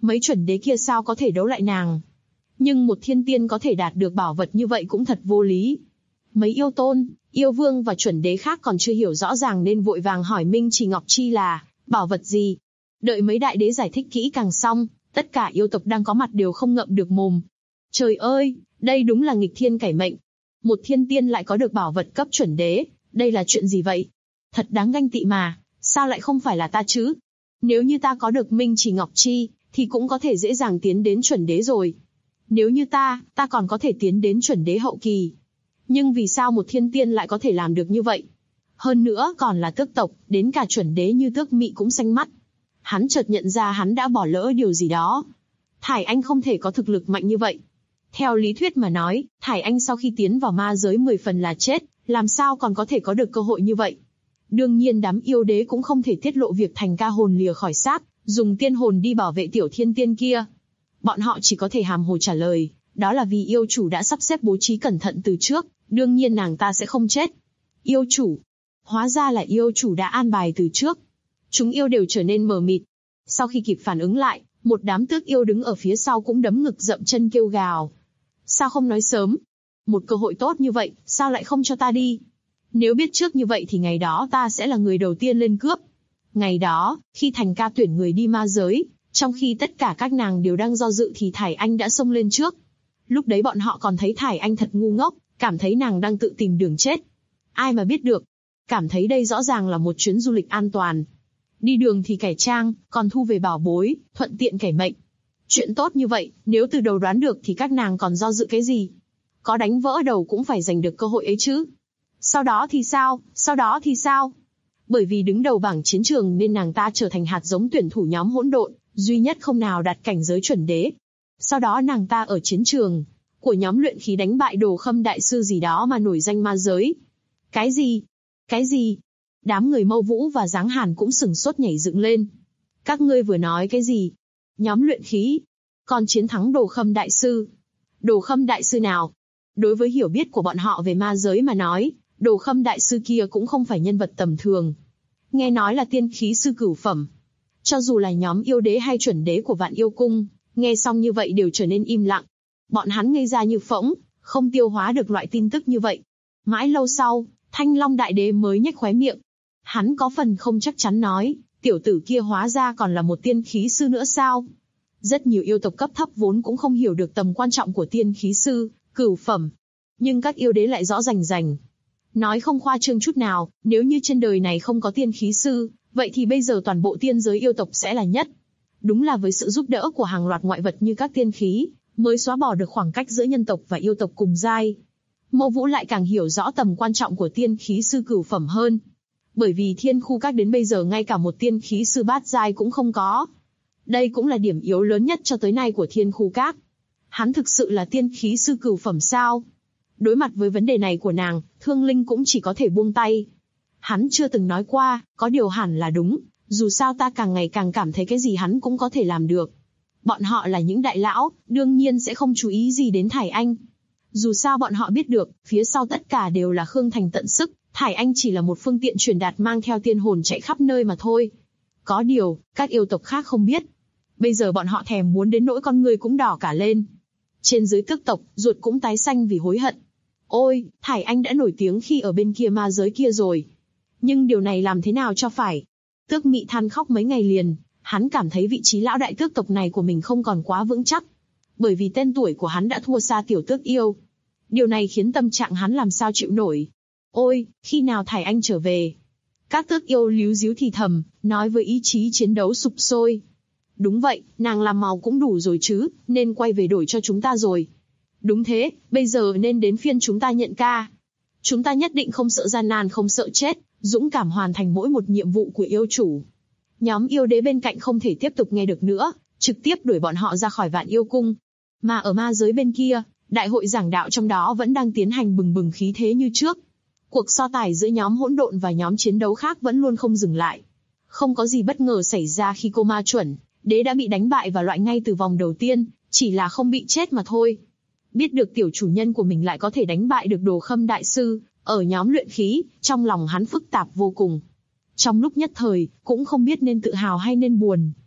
Mấy chuẩn đế kia sao có thể đấu lại nàng. Nhưng một thiên tiên có thể đạt được bảo vật như vậy cũng thật vô lý. Mấy yêu tôn, yêu vương và chuẩn đế khác còn chưa hiểu rõ ràng nên vội vàng hỏi Minh Chỉ Ngọc Chi là bảo vật gì. Đợi mấy đại đế giải thích kỹ càng xong, tất cả yêu tộc đang có mặt đều không ngậm được mồm. Trời ơi, đây đúng là nghịch thiên cải mệnh. Một thiên tiên lại có được bảo vật cấp chuẩn đế, đây là chuyện gì vậy? Thật đáng ganh tị mà, sao lại không phải là ta chứ? Nếu như ta có được Minh Chỉ Ngọc Chi, thì cũng có thể dễ dàng tiến đến chuẩn đế rồi. Nếu như ta còn có thể tiến đến chuẩn đế hậu kỳ. Nhưng vì sao một thiên tiên lại có thể làm được như vậy? Hơn nữa còn là tước tộc, đến cả chuẩn đế như Tước Mị cũng xanh mắt. Hắn chợt nhận ra hắn đã bỏ lỡ điều gì đó. Thải Anh không thể có thực lực mạnh như vậy. Theo lý thuyết mà nói, Thải Anh sau khi tiến vào ma giới 10 phần là chết, làm sao còn có thể có được cơ hội như vậy? Đương nhiên đám yêu đế cũng không thể tiết lộ việc Thành Ca hồn lìa khỏi xác, dùng tiên hồn đi bảo vệ tiểu thiên tiên kia. Bọn họ chỉ có thể hàm hồ trả lời, đó là vì yêu chủ đã sắp xếp bố trí cẩn thận từ trước, đương nhiên nàng ta sẽ không chết. Yêu chủ? Hóa ra là yêu chủ đã an bài từ trước. Chúng yêu đều trở nên mờ mịt. Sau khi kịp phản ứng lại, một đám tước yêu đứng ở phía sau cũng đấm ngực dậm chân kêu gào. Sao không nói sớm? Một cơ hội tốt như vậy, sao lại không cho ta đi? Nếu biết trước như vậy thì ngày đó ta sẽ là người đầu tiên lên cướp. Ngày đó, khi Thành Ca tuyển người đi ma giới, trong khi tất cả các nàng đều đang do dự thì Thải Anh đã xông lên trước. Lúc đấy bọn họ còn thấy Thải Anh thật ngu ngốc, cảm thấy nàng đang tự tìm đường chết. Ai mà biết được, cảm thấy đây rõ ràng là một chuyến du lịch an toàn. Đi đường thì cải trang, còn thu về bảo bối, thuận tiện cải mệnh. Chuyện tốt như vậy, nếu từ đầu đoán được thì các nàng còn do dự cái gì? Có đánh vỡ đầu cũng phải giành được cơ hội ấy chứ. Sau đó thì sao? Sau đó thì sao? Bởi vì đứng đầu bảng chiến trường nên nàng ta trở thành hạt giống tuyển thủ nhóm hỗn độn, duy nhất không nào đạt cảnh giới chuẩn đế. Sau đó nàng ta ở chiến trường của nhóm luyện khí đánh bại Đồ Khâm đại sư gì đó mà nổi danh ma giới. Cái gì? Cái gì? Đám người Mâu Vũ và Giáng Hàn cũng sửng sốt nhảy dựng lên. Các ngươi vừa nói cái gì? Nhóm luyện khí? Còn chiến thắng Đồ Khâm đại sư? Đồ Khâm đại sư nào? Đối với hiểu biết của bọn họ về ma giới mà nói, Đồ Khâm đại sư kia cũng không phải nhân vật tầm thường. Nghe nói là tiên khí sư cửu phẩm. Cho dù là nhóm yêu đế hay chuẩn đế của Vạn Yêu Cung, nghe xong như vậy đều trở nên im lặng. Bọn hắn ngây ra như phỗng, không tiêu hóa được loại tin tức như vậy. Mãi lâu sau, Thanh Long đại đế mới nhếch khóe miệng. Hắn có phần không chắc chắn nói, tiểu tử kia hóa ra còn là một tiên khí sư nữa sao? Rất nhiều yêu tộc cấp thấp vốn cũng không hiểu được tầm quan trọng của tiên khí sư, cửu phẩm. Nhưng các yêu đế lại rõ rành rành. Nói không khoa trương chút nào, nếu như trên đời này không có tiên khí sư, vậy thì bây giờ toàn bộ tiên giới yêu tộc sẽ là nhất. Đúng là với sự giúp đỡ của hàng loạt ngoại vật như các tiên khí, mới xóa bỏ được khoảng cách giữa nhân tộc và yêu tộc cùng giai. Mâu Vũ lại càng hiểu rõ tầm quan trọng của tiên khí sư cửu phẩm hơn. Bởi vì thiên khu các đến bây giờ ngay cả một tiên khí sư bát giai cũng không có. Đây cũng là điểm yếu lớn nhất cho tới nay của thiên khu các. Hắn thực sự là tiên khí sư cửu phẩm sao? Đối mặt với vấn đề này của nàng, Thương Linh cũng chỉ có thể buông tay. Hắn chưa từng nói qua, có điều hẳn là đúng, dù sao ta càng ngày càng cảm thấy cái gì hắn cũng có thể làm được. Bọn họ là những đại lão, đương nhiên sẽ không chú ý gì đến Thải Anh. Dù sao bọn họ biết được, phía sau tất cả đều là Khương Thành tận sức, Thải Anh chỉ là một phương tiện truyền đạt mang theo tiên hồn chạy khắp nơi mà thôi. Có điều, các yêu tộc khác không biết. Bây giờ bọn họ thèm muốn đến nỗi con người cũng đỏ cả lên. Trên dưới tước tộc, ruột cũng tái xanh vì hối hận. Ôi, Thải Anh đã nổi tiếng khi ở bên kia ma giới kia rồi. Nhưng điều này làm thế nào cho phải? Tước Mị than khóc mấy ngày liền, hắn cảm thấy vị trí lão đại tước tộc này của mình không còn quá vững chắc. Bởi vì tên tuổi của hắn đã thua xa tiểu tước yêu. Điều này khiến tâm trạng hắn làm sao chịu nổi. Ôi, khi nào Thải Anh trở về? Các tước yêu líu díu thì thầm, nói với ý chí chiến đấu sục sôi. Đúng vậy, nàng làm màu cũng đủ rồi chứ, nên quay về đổi cho chúng ta rồi. Đúng thế, bây giờ nên đến phiên chúng ta nhận ca. Chúng ta nhất định không sợ gian nan không sợ chết, dũng cảm hoàn thành mỗi một nhiệm vụ của yêu chủ. Nhóm yêu đế bên cạnh không thể tiếp tục nghe được nữa, trực tiếp đuổi bọn họ ra khỏi Vạn Yêu Cung. Mà ở ma giới bên kia, đại hội giảng đạo trong đó vẫn đang tiến hành bừng bừng khí thế như trước. Cuộc so tài giữa nhóm hỗn độn và nhóm chiến đấu khác vẫn luôn không dừng lại. Không có gì bất ngờ xảy ra khi cô ma chuẩn đế đã bị đánh bại và loại ngay từ vòng đầu tiên, chỉ là không bị chết mà thôi. Biết được tiểu chủ nhân của mình lại có thể đánh bại được Đồ Khâm đại sư, ở nhóm luyện khí, trong lòng hắn phức tạp vô cùng. Trong lúc nhất thời, cũng không biết nên tự hào hay nên buồn.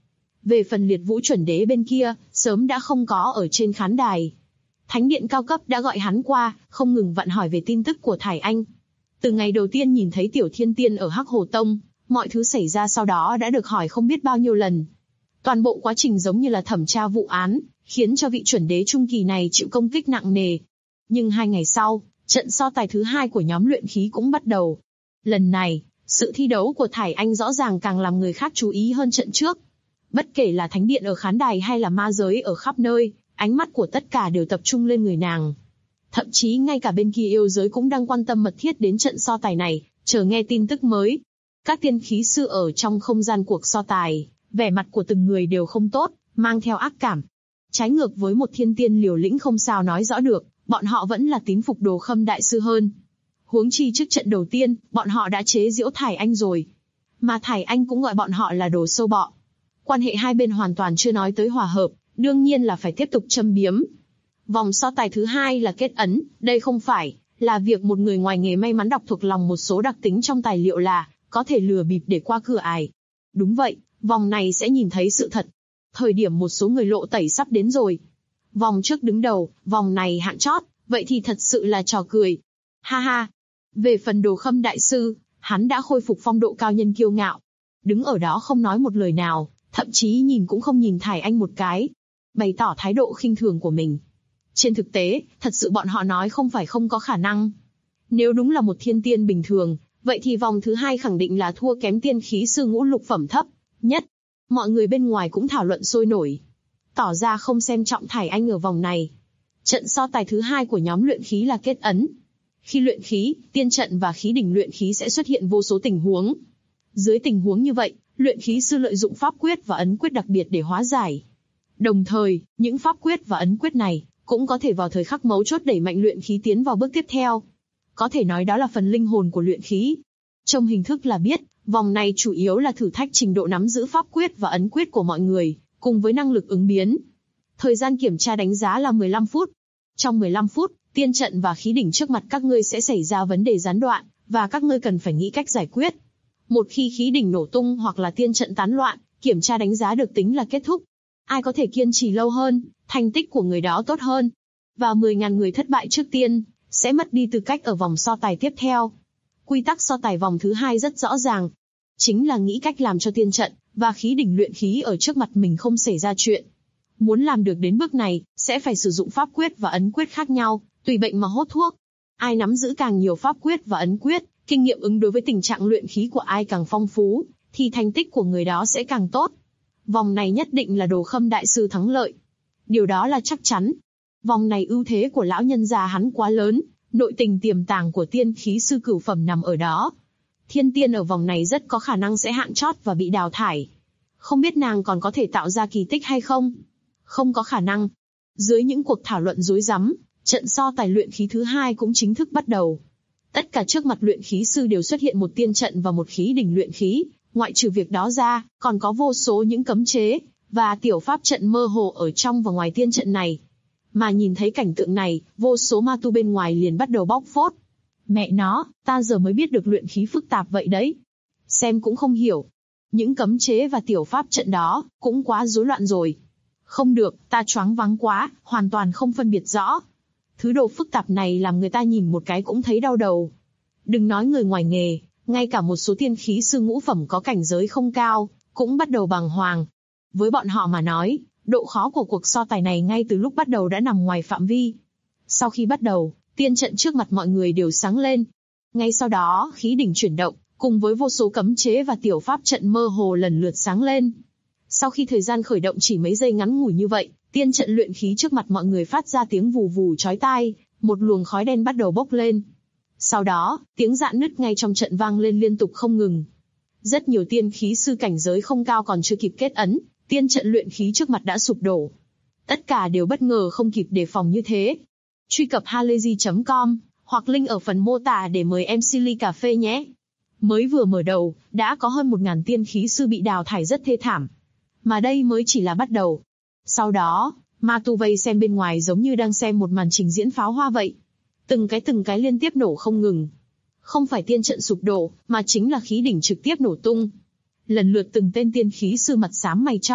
Về phần Liệt Vũ chuẩn đế bên kia, sớm đã không có ở trên khán đài. Thánh điện cao cấp đã gọi hắn qua, không ngừng vặn hỏi về tin tức của Thải Anh. Từ ngày đầu tiên nhìn thấy Tiểu Thiên Tiên ở Hắc Hồ Tông, mọi thứ xảy ra sau đó đã được hỏi không biết bao nhiêu lần. Toàn bộ quá trình giống như là thẩm tra vụ án, khiến cho vị chuẩn đế trung kỳ này chịu công kích nặng nề. Nhưng 2 ngày sau, trận so tài thứ 2 của nhóm luyện khí cũng bắt đầu. Lần này, sự thi đấu của Thải Anh rõ ràng càng làm người khác chú ý hơn trận trước. Bất kể là thánh điện ở khán đài hay là ma giới ở khắp nơi, ánh mắt của tất cả đều tập trung lên người nàng. Thậm chí ngay cả bên kia yêu giới cũng đang quan tâm mật thiết đến trận so tài này, chờ nghe tin tức mới. Các tiên khí sư ở trong không gian cuộc so tài, vẻ mặt của từng người đều không tốt, mang theo ác cảm. Trái ngược với một thiên tiên liều lĩnh không sao nói rõ được, bọn họ vẫn là tín phục Đồ Khâm đại sư hơn. Huống chi trước trận đầu tiên, bọn họ đã chế giễu Thải Anh rồi. Mà Thải Anh cũng gọi bọn họ là đồ sâu bọ. Quan hệ hai bên hoàn toàn chưa nói tới hòa hợp, đương nhiên là phải tiếp tục châm biếm. Vòng so tài thứ 2 là kết ấn, đây không phải là việc một người ngoài nghề may mắn đọc thuộc lòng một số đặc tính trong tài liệu là có thể lừa bịp để qua cửa ải. Đúng vậy, vòng này sẽ nhìn thấy sự thật. Thời điểm một số người lộ tẩy sắp đến rồi. Vòng trước đứng đầu, vòng này hạng chót, vậy thì thật sự là trò cười. Ha ha. Về phần Đồ Khâm đại sư, hắn đã khôi phục phong độ cao nhân kiêu ngạo. Đứng ở đó không nói một lời nào, thậm chí nhìn cũng không nhìn Thải Anh một cái. Bày tỏ thái độ khinh thường của mình. Trên thực tế, thật sự bọn họ nói không phải không có khả năng. Nếu đúng là một thiên tiên bình thường, vậy thì vòng thứ 2 khẳng định là thua kém tiên khí sư ngũ lục phẩm thấp nhất. Mọi người bên ngoài cũng thảo luận sôi nổi, tỏ ra không xem trọng Thải Anh ở vòng này. Trận so tài thứ 2 của nhóm luyện khí là kết ấn. Khi luyện khí, tiên trận và khí đỉnh luyện khí sẽ xuất hiện vô số tình huống. Dưới tình huống như vậy, luyện khí sư lợi dụng pháp quyết và ấn quyết đặc biệt để hóa giải. Đồng thời, những pháp quyết và ấn quyết này cũng có thể vào thời khắc mấu chốt đẩy mạnh luyện khí tiến vào bước tiếp theo. Có thể nói đó là phần linh hồn của luyện khí. Trong hình thức là biết, vòng này chủ yếu là thử thách trình độ nắm giữ pháp quyết và ấn quyết của mọi người, cùng với năng lực ứng biến. Thời gian kiểm tra đánh giá là 15 phút. Trong 15 phút, tiên trận và khí đỉnh trước mặt các ngươi sẽ xảy ra vấn đề gián đoạn, và các ngươi cần phải nghĩ cách giải quyết. Một khi khí đỉnh nổ tung hoặc là tiên trận tán loạn, kiểm tra đánh giá được tính là kết thúc. Ai có thể kiên trì lâu hơn, thành tích của người đó tốt hơn. Và 10.000 người thất bại trước tiên, sẽ mất đi tư cách ở vòng so tài tiếp theo. Quy tắc so tài vòng thứ 2 rất rõ ràng. Chính là nghĩ cách làm cho tiên trận và khí đỉnh luyện khí ở trước mặt mình không xảy ra chuyện. Muốn làm được đến bước này, sẽ phải sử dụng pháp quyết và ấn quyết khác nhau, tùy bệnh mà hốt thuốc. Ai nắm giữ càng nhiều pháp quyết và ấn quyết, kinh nghiệm ứng đối với tình trạng luyện khí của ai càng phong phú, thì thành tích của người đó sẽ càng tốt. Vòng này nhất định là Đồ Khâm đại sư thắng lợi. Điều đó là chắc chắn. Vòng này ưu thế của lão nhân già hắn quá lớn, nội tình tiềm tàng của tiên khí sư cửu phẩm nằm ở đó. Thiên tiên ở vòng này rất có khả năng sẽ hạng chót và bị đào thải. Không biết nàng còn có thể tạo ra kỳ tích hay không? Không có khả năng. Dưới những cuộc thảo luận rối rắm, trận so tài luyện khí thứ 2 cũng chính thức bắt đầu. Tất cả trước mặt luyện khí sư đều xuất hiện một tiên trận và một khí đỉnh luyện khí. Ngoại trừ việc đó ra, còn có vô số những cấm chế và tiểu pháp trận mơ hồ ở trong và ngoài tiên trận này. Mà nhìn thấy cảnh tượng này, vô số ma tu bên ngoài liền bắt đầu bóc phốt. Mẹ nó, ta giờ mới biết được luyện khí phức tạp vậy đấy. Xem cũng không hiểu. Những cấm chế và tiểu pháp trận đó cũng quá rối loạn rồi. Không được, ta choáng váng quá, hoàn toàn không phân biệt rõ. Thứ đồ phức tạp này làm người ta nhìn một cái cũng thấy đau đầu. Đừng nói người ngoài nghề, ngay cả một số tiên khí sư ngũ phẩm có cảnh giới không cao, cũng bắt đầu bàng hoàng. Với bọn họ mà nói, độ khó của cuộc so tài này ngay từ lúc bắt đầu đã nằm ngoài phạm vi. Sau khi bắt đầu, tiên trận trước mặt mọi người đều sáng lên. Ngay sau đó, khí đỉnh chuyển động, cùng với vô số cấm chế và tiểu pháp trận mơ hồ lần lượt sáng lên. Sau khi thời gian khởi động chỉ mấy giây ngắn ngủi như vậy, tiên trận luyện khí trước mặt mọi người phát ra tiếng vù vù chói tai, một luồng khói đen bắt đầu bốc lên. Sau đó, tiếng rạn nứt ngay trong trận vang lên liên tục không ngừng. Rất nhiều tiên khí sư cảnh giới không cao còn chưa kịp kết ấn, tiên trận luyện khí trước mặt đã sụp đổ. Tất cả đều bất ngờ không kịp đề phòng như thế. Truy cập halayzi.com hoặc link ở phần mô tả để mời MC ly cà phê nhé. Mới vừa mở đầu, đã có hơn 1.000 tiên khí sư bị đào thải rất thê thảm. Mà đây mới chỉ là bắt đầu. Sau đó, ma tu vây xem bên ngoài giống như đang xem một màn trình diễn pháo hoa vậy. Từng cái liên tiếp nổ không ngừng. Không phải tiên trận sụp đổ, mà chính là khí đỉnh trực tiếp nổ tung. Lần lượt từng tên tiên khí sư mặt xám mày cho,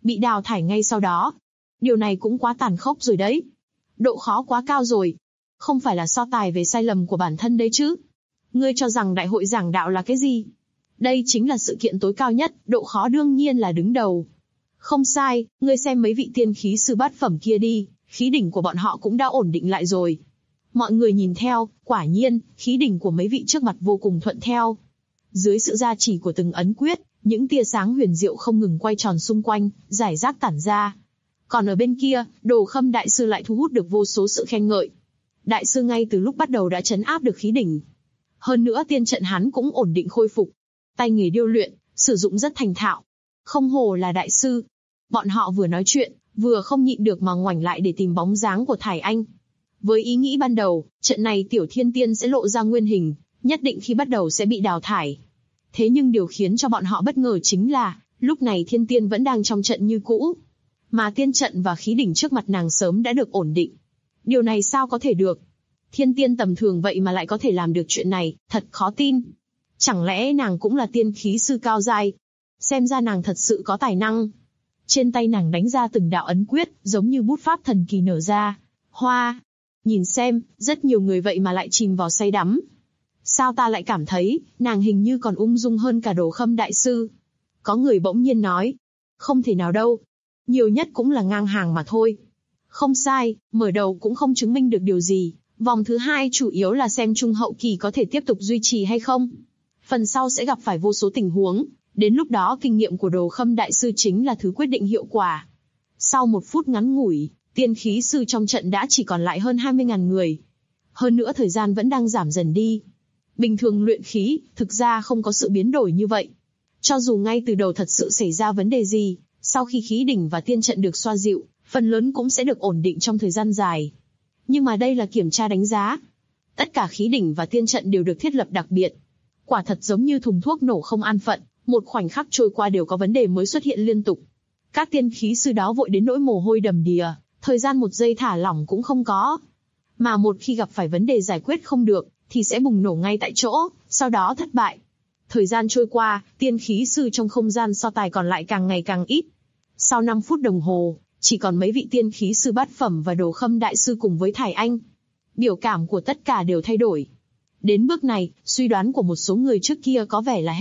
bị đào thải ngay sau đó. Điều này cũng quá tàn khốc rồi đấy. Độ khó quá cao rồi. Không phải là so tài về sai lầm của bản thân đấy chứ. Ngươi cho rằng đại hội giảng đạo là cái gì? Đây chính là sự kiện tối cao nhất, độ khó đương nhiên là đứng đầu. Không sai, ngươi xem mấy vị tiên khí sư bát phẩm kia đi, khí đỉnh của bọn họ cũng đã ổn định lại rồi. Mọi người nhìn theo, quả nhiên, khí đỉnh của mấy vị trước mặt vô cùng thuận theo. Dưới sự gia trì của từng ấn quyết, những tia sáng huyền diệu không ngừng quay tròn xung quanh, rải rác tản ra. Còn ở bên kia, Đồ Khâm đại sư lại thu hút được vô số sự khen ngợi. Đại sư ngay từ lúc bắt đầu đã trấn áp được khí đỉnh. Hơn nữa tiên trận hắn cũng ổn định khôi phục. Tay nghề điêu luyện, sử dụng rất thành thạo. Không hổ là đại sư. Bọn họ vừa nói chuyện, vừa không nhịn được mà ngoảnh lại để tìm bóng dáng của Thải Anh. Với ý nghĩ ban đầu, trận này Tiểu Thiên Tiên sẽ lộ ra nguyên hình, nhất định khi bắt đầu sẽ bị đào thải. Thế nhưng điều khiến cho bọn họ bất ngờ chính là, lúc này Thiên Tiên vẫn đang trong trận như cũ. Mà tiên trận và khí đỉnh trước mặt nàng sớm đã được ổn định. Điều này sao có thể được? Thiên Tiên tầm thường vậy mà lại có thể làm được chuyện này, thật khó tin. Chẳng lẽ nàng cũng là tiên khí sư cao giai? Xem ra nàng thật sự có tài năng. Trên tay nàng đánh ra từng đạo ấn quyết, giống như bút pháp thần kỳ nở ra. Hoa! Nhìn xem, rất nhiều người vậy mà lại chìm vào say đắm. Sao ta lại cảm thấy, nàng hình như còn ung dung hơn cả Đồ Khâm đại sư? Có người bỗng nhiên nói. Không thể nào đâu. Nhiều nhất cũng là ngang hàng mà thôi. Không sai, mở đầu cũng không chứng minh được điều gì. Vòng thứ 2 chủ yếu là xem trung hậu kỳ có thể tiếp tục duy trì hay không. Phần sau sẽ gặp phải vô số tình huống. Đến lúc đó kinh nghiệm của Đồ Khâm đại sư chính là thứ quyết định hiệu quả. Sau 1 phút ngắn ngủi, tiên khí sư trong trận đã chỉ còn lại hơn 20.000 người. Hơn nữa thời gian vẫn đang giảm dần đi. Bình thường luyện khí, thực ra không có sự biến đổi như vậy. Cho dù ngay từ đầu thật sự xảy ra vấn đề gì, sau khi khí đỉnh và tiên trận được xoa dịu, phần lớn cũng sẽ được ổn định trong thời gian dài. Nhưng mà đây là kiểm tra đánh giá. Tất cả khí đỉnh và tiên trận đều được thiết lập đặc biệt. Quả thật giống như thùng thuốc nổ không an phận, một khoảnh khắc trôi qua đều có vấn đề mới xuất hiện liên tục. Các tiên khí sư đó vội đến nỗi mồ hôi đầm đìa, thời gian 1 giây thả lỏng cũng không có. Mà một khi gặp phải vấn đề giải quyết không được, thì sẽ bùng nổ ngay tại chỗ, sau đó thất bại. Thời gian trôi qua, tiên khí sư trong không gian so tài còn lại càng ngày càng ít. Sau 5 phút đồng hồ, chỉ còn mấy vị tiên khí sư bát phẩm và Đồ Khâm đại sư cùng với Thải Anh. Biểu cảm của tất cả đều thay đổi. Đến bước này, suy đoán của một số người trước kia có vẻ là hết.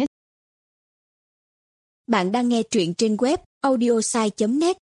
Bạn đang nghe truyện trên web audiosai.net.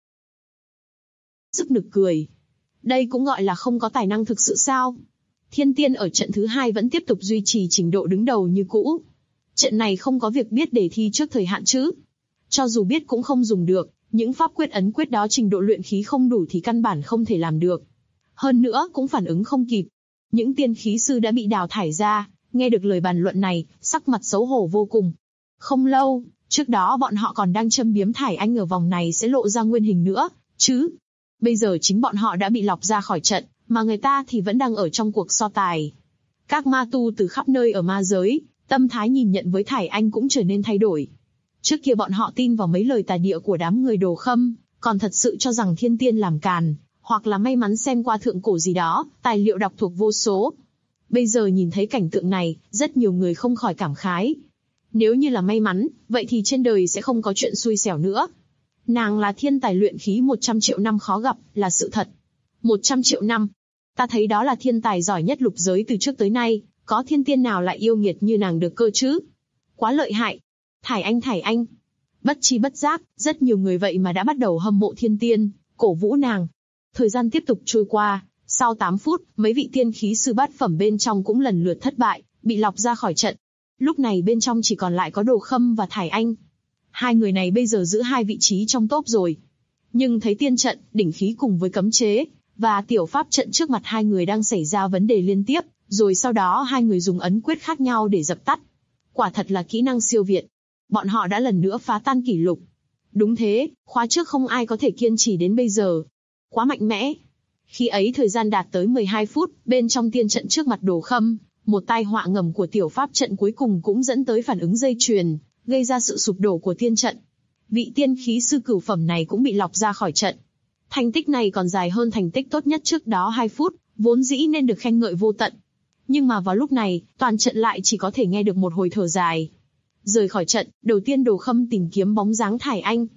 Sức nực cười. Đây cũng gọi là không có tài năng thực sự sao? Thiên Tiên ở trận thứ 2 vẫn tiếp tục duy trì trình độ đứng đầu như cũ. Trận này không có việc biết đề thi trước thời hạn chứ. Cho dù biết cũng không dùng được, những pháp quyết ấn quyết đó trình độ luyện khí không đủ thì căn bản không thể làm được. Hơn nữa cũng phản ứng không kịp. Những tiên khí sư đã bị đào thải ra, nghe được lời bàn luận này, sắc mặt xấu hổ vô cùng. Không lâu, trước đó bọn họ còn đang châm biếm Thải Anh ở vòng này sẽ lộ ra nguyên hình nữa, chứ. Bây giờ chính bọn họ đã bị lọc ra khỏi trận, mà người ta thì vẫn đang ở trong cuộc so tài. Các ma tu từ khắp nơi ở ma giới, tâm thái nhìn nhận với Thải Anh cũng trở nên thay đổi. Trước kia bọn họ tin vào mấy lời tà địa của đám người Đồ Khâm, còn thật sự cho rằng Thiên Tiên làm càn, hoặc là may mắn xem qua thượng cổ gì đó, tài liệu đọc thuộc vô số. Bây giờ nhìn thấy cảnh tượng này, rất nhiều người không khỏi cảm khái. Nếu như là may mắn, vậy thì trên đời sẽ không có chuyện xui xẻo nữa. Nàng là thiên tài luyện khí 100 triệu năm khó gặp, là sự thật. 100 triệu năm. Ta thấy đó là thiên tài giỏi nhất lục giới từ trước tới nay, có thiên tiên nào lại yêu nghiệt như nàng được cơ chứ? Quá lợi hại. Thải Anh. Bất chi bất giác, rất nhiều người vậy mà đã bắt đầu hâm mộ Thiên Tiên, cổ vũ nàng. Thời gian tiếp tục trôi qua, sau 8 phút, mấy vị tiên khí sư bát phẩm bên trong cũng lần lượt thất bại, bị lọc ra khỏi trận. Lúc này bên trong chỉ còn lại có Đồ Khâm và Thải Anh. Hai người này bây giờ giữ 2 vị trí trong top rồi. Nhưng thấy tiên trận, đỉnh khí cùng với cấm chế, và tiểu pháp trận trước mặt hai người đang xảy ra vấn đề liên tiếp, rồi sau đó hai người dùng ấn quyết khác nhau để dập tắt. Quả thật là kỹ năng siêu việt. Bọn họ đã lần nữa phá tan kỷ lục. Đúng thế, khóa trước không ai có thể kiên trì đến bây giờ. Quá mạnh mẽ. Khi ấy thời gian đạt tới 12 phút, bên trong tiên trận trước mặt Đồ Khâm, một tai họa ngầm của tiểu pháp trận cuối cùng cũng dẫn tới phản ứng dây chuyền, gây ra sự sụp đổ của tiên trận. Vị tiên khí sư cửu phẩm này cũng bị lọc ra khỏi trận. Thành tích này còn dài hơn thành tích tốt nhất trước đó 2 phút, vốn dĩ nên được khen ngợi vô tận. Nhưng mà vào lúc này, toàn trận lại chỉ có thể nghe được một hồi thở dài. Rời khỏi trận, đầu tiên Đồ Khâm tìm kiếm bóng dáng Thải Anh.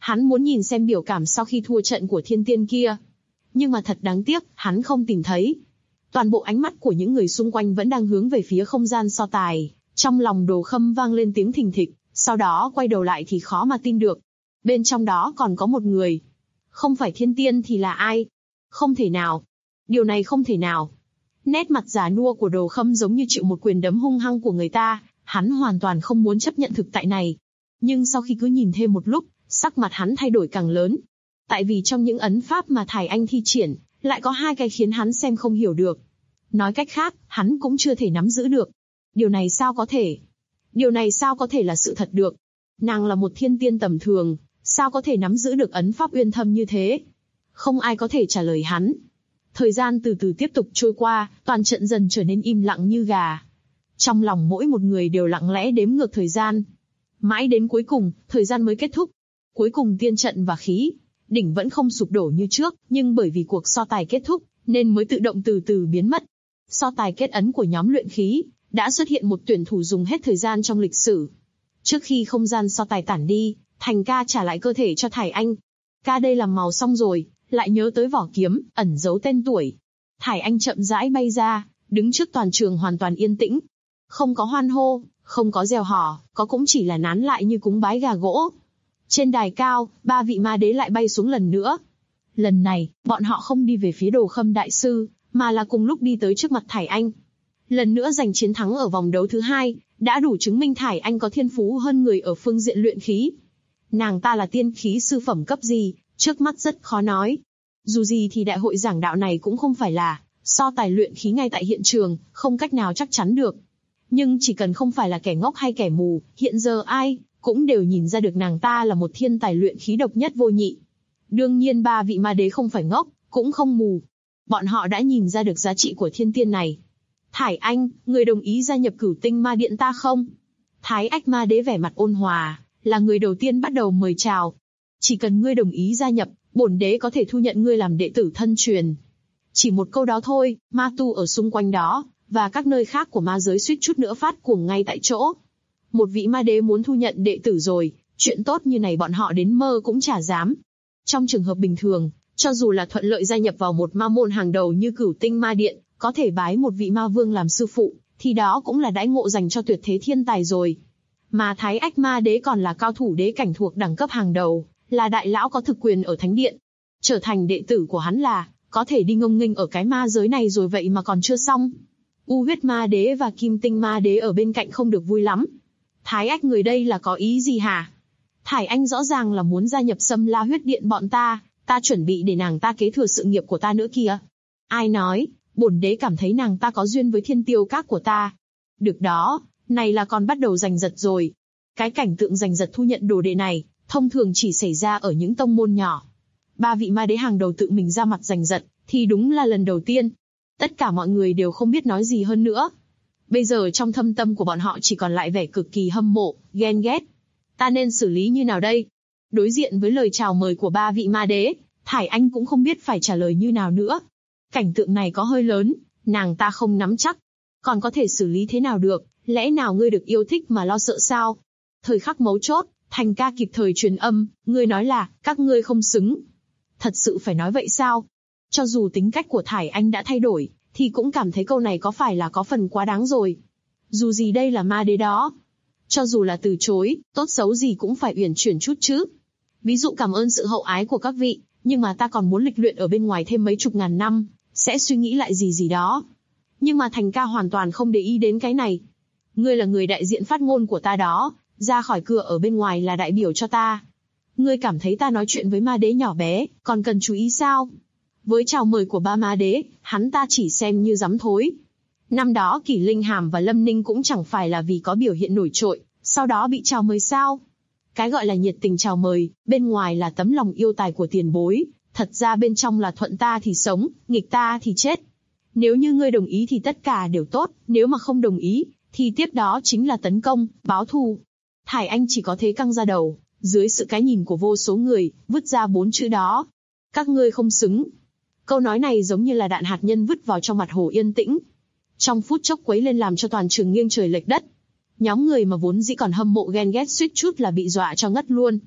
Hắn muốn nhìn xem biểu cảm sau khi thua trận của thiên tiên kia. Nhưng mà thật đáng tiếc, hắn không tìm thấy. Toàn bộ ánh mắt của những người xung quanh vẫn đang hướng về phía không gian so tài. Trong lòng Đồ Khâm vang lên tiếng thình thịch, sau đó quay đầu lại thì khó mà tin được. Bên trong đó còn có một người. Không phải thiên tiên thì là ai? Không thể nào. Điều này không thể nào. Nét mặt già nua của Đồ Khâm giống như chịu một quyền đấm hung hăng của người ta, hắn hoàn toàn không muốn chấp nhận thực tại này. Nhưng sau khi cứ nhìn thêm một lúc, sắc mặt hắn thay đổi càng lớn. Tại vì trong những ấn pháp mà Thải Anh thi triển, lại có hai cái khiến hắn xem không hiểu được. Nói cách khác, hắn cũng chưa thể nắm giữ được. Điều này sao có thể? Điều này sao có thể là sự thật được? Nàng là một thiên tiên tầm thường, sao có thể nắm giữ được ấn pháp uyên thâm như thế? Không ai có thể trả lời hắn. Thời gian từ từ tiếp tục trôi qua, toàn trận dần trở nên im lặng như gà. Trong lòng mỗi một người đều lặng lẽ đếm ngược thời gian. Mãi đến cuối cùng, thời gian mới kết thúc. Cuối cùng tiên trận và khí đỉnh vẫn không sụp đổ như trước, nhưng bởi vì cuộc so tài kết thúc, nên mới tự động từ từ biến mất. So tài kết ấn của nhóm luyện khí, đã xuất hiện một tuyển thủ dùng hết thời gian trong lịch sử. Trước khi không gian so tài tản đi, Thành ca trả lại cơ thể cho Thải Anh. Ca đây làm màu xong rồi, lại nhớ tới vỏ kiếm, ẩn giấu tên tuổi. Thải Anh chậm rãi bay ra, đứng trước toàn trường hoàn toàn yên tĩnh. Không có hoan hô, không có reo hò, có cũng chỉ là nán lại như cúng bái gà gỗ. Trên đài cao, 3 vị ma đế lại bay xuống lần nữa. Lần này, bọn họ không đi về phía Đồ Khâm đại sư, mà là cùng lúc đi tới trước mặt Thải Anh. Lần nữa giành chiến thắng ở vòng đấu thứ 2, đã đủ chứng minh Thải Anh có thiên phú hơn người ở phương diện luyện khí. Nàng ta là tiên khí sư phẩm cấp gì, trước mắt rất khó nói. Dù gì thì đại hội giảng đạo này cũng không phải là so tài luyện khí ngay tại hiện trường, không cách nào chắc chắn được. Nhưng chỉ cần không phải là kẻ ngốc hay kẻ mù, hiện giờ ai cũng đều nhìn ra được nàng ta là một thiên tài luyện khí độc nhất vô nhị. Đương nhiên 3 vị ma đế không phải ngốc, cũng không mù. Bọn họ đã nhìn ra được giá trị của thiên tiên này. Thải Anh, người đồng ý gia nhập Cửu Tinh Ma Điện ta không? Thái Ách ma đế vẻ mặt ôn hòa, là người đầu tiên bắt đầu mời chào. Chỉ cần ngươi đồng ý gia nhập, bổn đế có thể thu nhận ngươi làm đệ tử thân truyền. Chỉ một câu đó thôi, ma tu ở xung quanh đó, và các nơi khác của ma giới suýt chút nữa phát cuồng ngay tại chỗ. Một vị ma đế muốn thu nhận đệ tử rồi, chuyện tốt như này bọn họ đến mơ cũng chả dám. Trong trường hợp bình thường, cho dù là thuận lợi gia nhập vào một ma môn hàng đầu như Cửu Tinh Ma Điện, có thể bái một vị ma vương làm sư phụ, thì đó cũng là đãi ngộ dành cho tuyệt thế thiên tài rồi. Mà Thái Ách ma đế còn là cao thủ đế cảnh thuộc đẳng cấp hàng đầu, là đại lão có thực quyền ở thánh điện. Trở thành đệ tử của hắn là có thể đi ngông nghênh ở cái ma giới này rồi, vậy mà còn chưa xong. U Huyết ma đế và Kim Tinh ma đế ở bên cạnh không được vui lắm. Thái Ách người đây là có ý gì hả? Thải Anh rõ ràng là muốn gia nhập Sâm La Huyết Điện bọn ta chuẩn bị để nàng ta kế thừa sự nghiệp của ta nữa kìa. Ai nói, bổn đế cảm thấy nàng ta có duyên với Thiên Tiêu Các của ta. Được đó, này là còn bắt đầu giành giật rồi. Cái cảnh tượng giành giật thu nhận đồ đệ này, thông thường chỉ xảy ra ở những tông môn nhỏ. 3 vị ma đế hàng đầu tự mình ra mặt giành giật, thì đúng là lần đầu tiên. Tất cả mọi người đều không biết nói gì hơn nữa. Bây giờ trong thâm tâm của bọn họ chỉ còn lại vẻ cực kỳ hâm mộ, ghen ghét. Ta nên xử lý như nào đây? Đối diện với lời chào mời của 3 vị ma đế, Thải Anh cũng không biết phải trả lời như nào nữa. Cảnh tượng này có hơi lớn, nàng ta không nắm chắc. Còn có thể xử lý thế nào được, lẽ nào ngươi được yêu thích mà lo sợ sao? Thời khắc mấu chốt, Thành ca kịp thời truyền âm, ngươi nói là, các ngươi không xứng. Thật sự phải nói vậy sao? Cho dù tính cách của Thải Anh đã thay đổi, thì cũng cảm thấy câu này có phải là có phần quá đáng rồi. Dù gì đây là ma đế đó. Cho dù là từ chối, tốt xấu gì cũng phải uyển chuyển chút chứ. Ví dụ cảm ơn sự hậu ái của các vị, nhưng mà ta còn muốn lịch luyện ở bên ngoài thêm mấy chục ngàn năm, sẽ suy nghĩ lại gì đó. Nhưng mà Thành ca hoàn toàn không để ý đến cái này. Ngươi là người đại diện phát ngôn của ta đó, ra khỏi cửa ở bên ngoài là đại biểu cho ta. Ngươi cảm thấy ta nói chuyện với ma đế nhỏ bé, còn cần chú ý sao? Với chào mời của 3 ma đế, hắn ta chỉ xem như dám thối. Năm đó Kỷ Linh Hàm và Lâm Ninh cũng chẳng phải là vì có biểu hiện nổi trội, sau đó bị chào mời sao? Cái gọi là nhiệt tình chào mời, bên ngoài là tấm lòng yêu tài của tiền bối, thật ra bên trong là thuận ta thì sống, nghịch ta thì chết. Nếu như ngươi đồng ý thì tất cả đều tốt, nếu mà không đồng ý, thì tiếp đó chính là tấn công, báo thù. Thải Anh chỉ có thế căng ra đầu, dưới sự cái nhìn của vô số người, vứt ra 4 chữ đó. Các ngươi không xứng. Câu nói này giống như là đạn hạt nhân vứt vào trong mặt hồ yên tĩnh. Trong phút chốc quấy lên làm cho toàn trường nghiêng trời lệch đất. Nhóm người mà vốn dĩ còn hâm mộ ghen ghét suýt chút là bị dọa cho ngất luôn.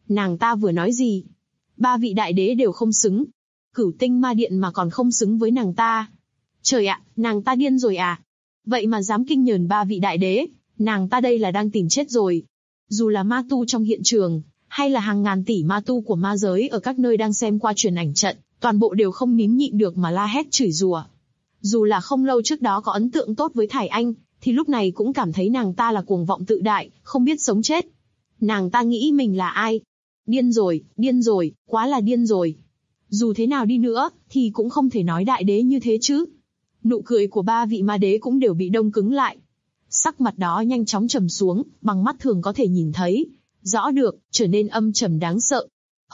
Nàng ta vừa nói gì? Ba vị đại đế đều không xứng. Cửu Tinh Ma Điện mà còn không xứng với nàng ta. Trời ạ, nàng ta điên rồi à? Vậy mà dám kinh nhờn ba vị đại đế, nàng ta đây là đang tìm chết rồi. Dù là ma tu trong hiện trường, hay là hàng ngàn tỷ ma tu của ma giới ở các nơi đang xem qua truyền ảnh trận, toàn bộ đều không nín nhịn được mà la hét chửi rủa. Dù là không lâu trước đó có ấn tượng tốt với Thải Anh, thì lúc này cũng cảm thấy nàng ta là cuồng vọng tự đại, không biết sống chết. Nàng ta nghĩ mình là ai? Điên rồi, quá là điên rồi. Dù thế nào đi nữa, thì cũng không thể nói đại đế như thế chứ. Nụ cười của ba vị ma đế cũng đều bị đông cứng lại. Sắc mặt đó nhanh chóng trầm xuống, bằng mắt thường có thể nhìn thấy, rõ được, trở nên âm trầm đáng sợ.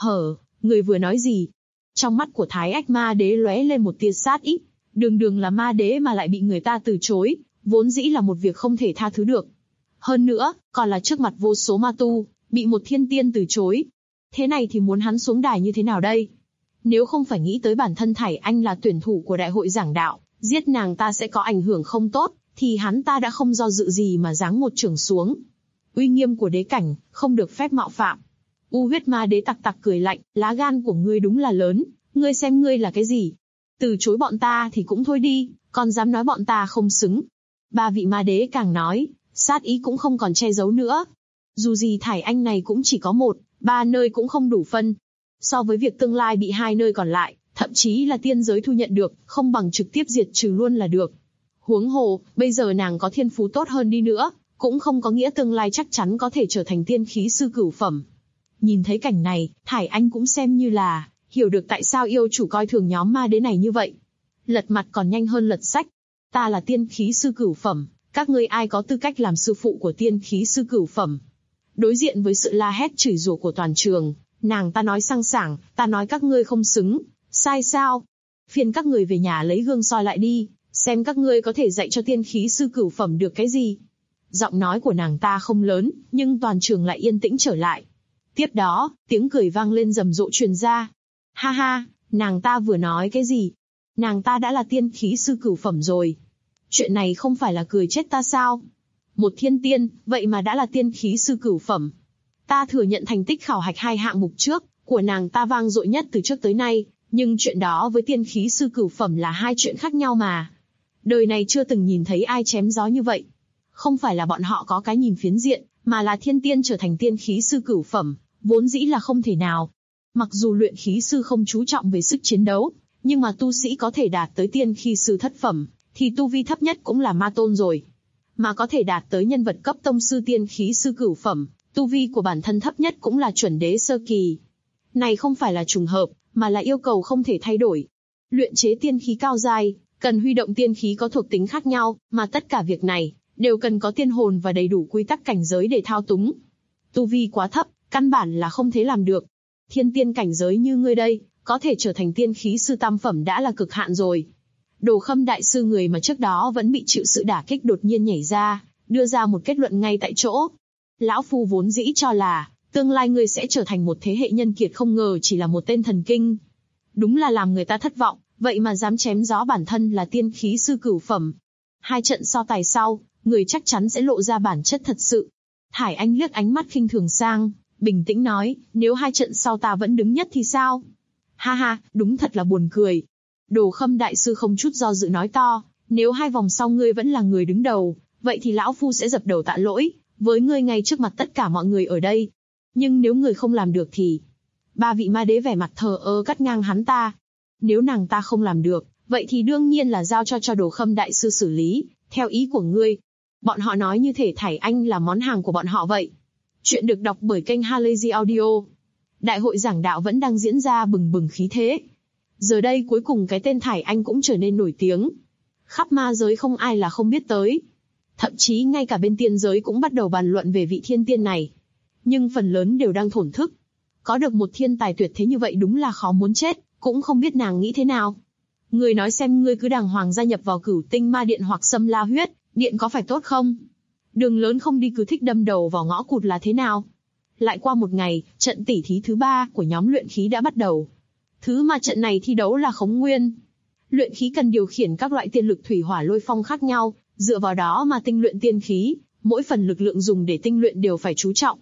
Người vừa nói gì? Trong mắt của Thái Ách Ma Đế lóe lên một tia sát ý. Đường là ma đế mà lại bị người ta từ chối, vốn dĩ là một việc không thể tha thứ được. Hơn nữa, còn là trước mặt vô số ma tu, bị một thiên tiên từ chối. Thế này thì muốn hắn xuống đài như thế nào đây? Nếu không phải nghĩ tới bản thân Thải Anh là tuyển thủ của đại hội giảng đạo, giết nàng ta sẽ có ảnh hưởng không tốt, thì hắn ta đã không do dự gì mà giáng một chưởng xuống. Uy nghiêm của đế cảnh, không được phép mạo phạm. U Huyết Ma Đế tặc tặc cười lạnh, lá gan của ngươi đúng là lớn, ngươi xem ngươi là cái gì? Từ chối bọn ta thì cũng thôi đi, còn dám nói bọn ta không xứng. Ba vị ma đế càng nói, sát ý cũng không còn che giấu nữa. Dù gì Thải Anh này cũng chỉ có một, ba nơi cũng không đủ phân. So với việc tương lai bị hai nơi còn lại, thậm chí là tiên giới thu nhận được, không bằng trực tiếp diệt trừ luôn là được. Huống hồ, bây giờ nàng có thiên phú tốt hơn đi nữa, cũng không có nghĩa tương lai chắc chắn có thể trở thành tiên khí sư cửu phẩm. Nhìn thấy cảnh này, Thải Anh cũng xem như là hiểu được tại sao yêu chủ coi thường nhóm ma đế này như vậy. Lật mặt còn nhanh hơn lật sách. Ta là tiên khí sư cửu phẩm, các ngươi ai có tư cách làm sư phụ của tiên khí sư cửu phẩm? Đối diện với sự la hét chửi rủa của toàn trường, nàng ta nói sang sảng, ta nói các ngươi không xứng, sai sao? Phiền các người về nhà lấy gương soi lại đi, xem các ngươi có thể dạy cho tiên khí sư cửu phẩm được cái gì. Giọng nói của nàng ta không lớn, nhưng toàn trường lại yên tĩnh trở lại. Tiếp đó, tiếng cười vang lên rầm rộ truyền ra. Ha ha, nàng ta vừa nói cái gì? Nàng ta đã là tiên khí sư cửu phẩm rồi. Chuyện này không phải là cười chết ta sao? Một thiên tiên, vậy mà đã là tiên khí sư cửu phẩm. Ta thừa nhận thành tích khảo hạch 2 hạng mục trước, của nàng ta vang dội nhất từ trước tới nay, nhưng chuyện đó với tiên khí sư cửu phẩm là hai chuyện khác nhau mà. Đời này chưa từng nhìn thấy ai chém gió như vậy. Không phải là bọn họ có cái nhìn phiến diện, mà là thiên tiên trở thành tiên khí sư cửu phẩm, vốn dĩ là không thể nào. Mặc dù luyện khí sư không chú trọng về sức chiến đấu, nhưng mà tu sĩ có thể đạt tới tiên khí sư thất phẩm, thì tu vi thấp nhất cũng là ma tôn rồi. Mà có thể đạt tới nhân vật cấp tông sư tiên khí sư cửu phẩm, tu vi của bản thân thấp nhất cũng là chuẩn đế sơ kỳ. Này không phải là trùng hợp, mà là yêu cầu không thể thay đổi. Luyện chế tiên khí cao giai, cần huy động tiên khí có thuộc tính khác nhau, mà tất cả việc này đều cần có tiên hồn và đầy đủ quy tắc cảnh giới để thao túng. Tu vi quá thấp, căn bản là không thể làm được. Thiên tiên cảnh giới như ngươi đây, có thể trở thành tiên khí sư tam phẩm đã là cực hạn rồi. Đồ Khâm đại sư, người mà trước đó vẫn bị chịu sự đả kích, đột nhiên nhảy ra, đưa ra một kết luận ngay tại chỗ. Lão phu vốn dĩ cho là tương lai ngươi sẽ trở thành một thế hệ nhân kiệt, không ngờ chỉ là một tên thần kinh. Đúng là làm người ta thất vọng, vậy mà dám chém gió bản thân là tiên khí sư cửu phẩm. 2 trận so tài sau, người chắc chắn sẽ lộ ra bản chất thật sự. Thải Anh liếc ánh mắt khinh thường sang, bình tĩnh nói, nếu 2 trận sau ta vẫn đứng nhất thì sao? Ha ha, đúng thật là buồn cười. Đồ Khâm đại sư không chút do dự nói to, nếu 2 vòng sau ngươi vẫn là người đứng đầu, vậy thì lão phu sẽ dập đầu tạ lỗi với ngươi ngay trước mặt tất cả mọi người ở đây. Nhưng nếu người không làm được thì... Ba vị ma đế vẻ mặt thờ ơ cắt ngang hắn ta. Nếu nàng ta không làm được, vậy thì đương nhiên là giao cho Đồ Khâm đại sư xử lý, theo ý của ngươi. Bọn họ nói như thể Thải Anh là món hàng của bọn họ vậy. Chuyện được đọc bởi kênh Halazy Audio. Đại hội giảng đạo vẫn đang diễn ra bừng bừng khí thế. Giờ đây cuối cùng cái tên Thải Anh cũng trở nên nổi tiếng. Khắp ma giới không ai là không biết tới. Thậm chí ngay cả bên tiên giới cũng bắt đầu bàn luận về vị thiên tiên này. Nhưng phần lớn đều đang thổn thức. Có được một thiên tài tuyệt thế như vậy đúng là khó muốn chết, cũng không biết nàng nghĩ thế nào. Người nói xem, ngươi cứ đàng hoàng gia nhập vào Cửu Tinh Ma Điện hoặc Xâm La Huyết Điện có phải tốt không? Đường lớn không đi cứ thích đâm đầu vào ngõ cụt là thế nào? Lại qua một ngày, trận tỉ thí thứ 3 của nhóm luyện khí đã bắt đầu. Thứ mà trận này thi đấu là khống nguyên. Luyện khí cần điều khiển các loại tiên lực thủy hỏa lôi phong khác nhau, dựa vào đó mà tinh luyện tiên khí, mỗi phần lực lượng dùng để tinh luyện đều phải chú trọng.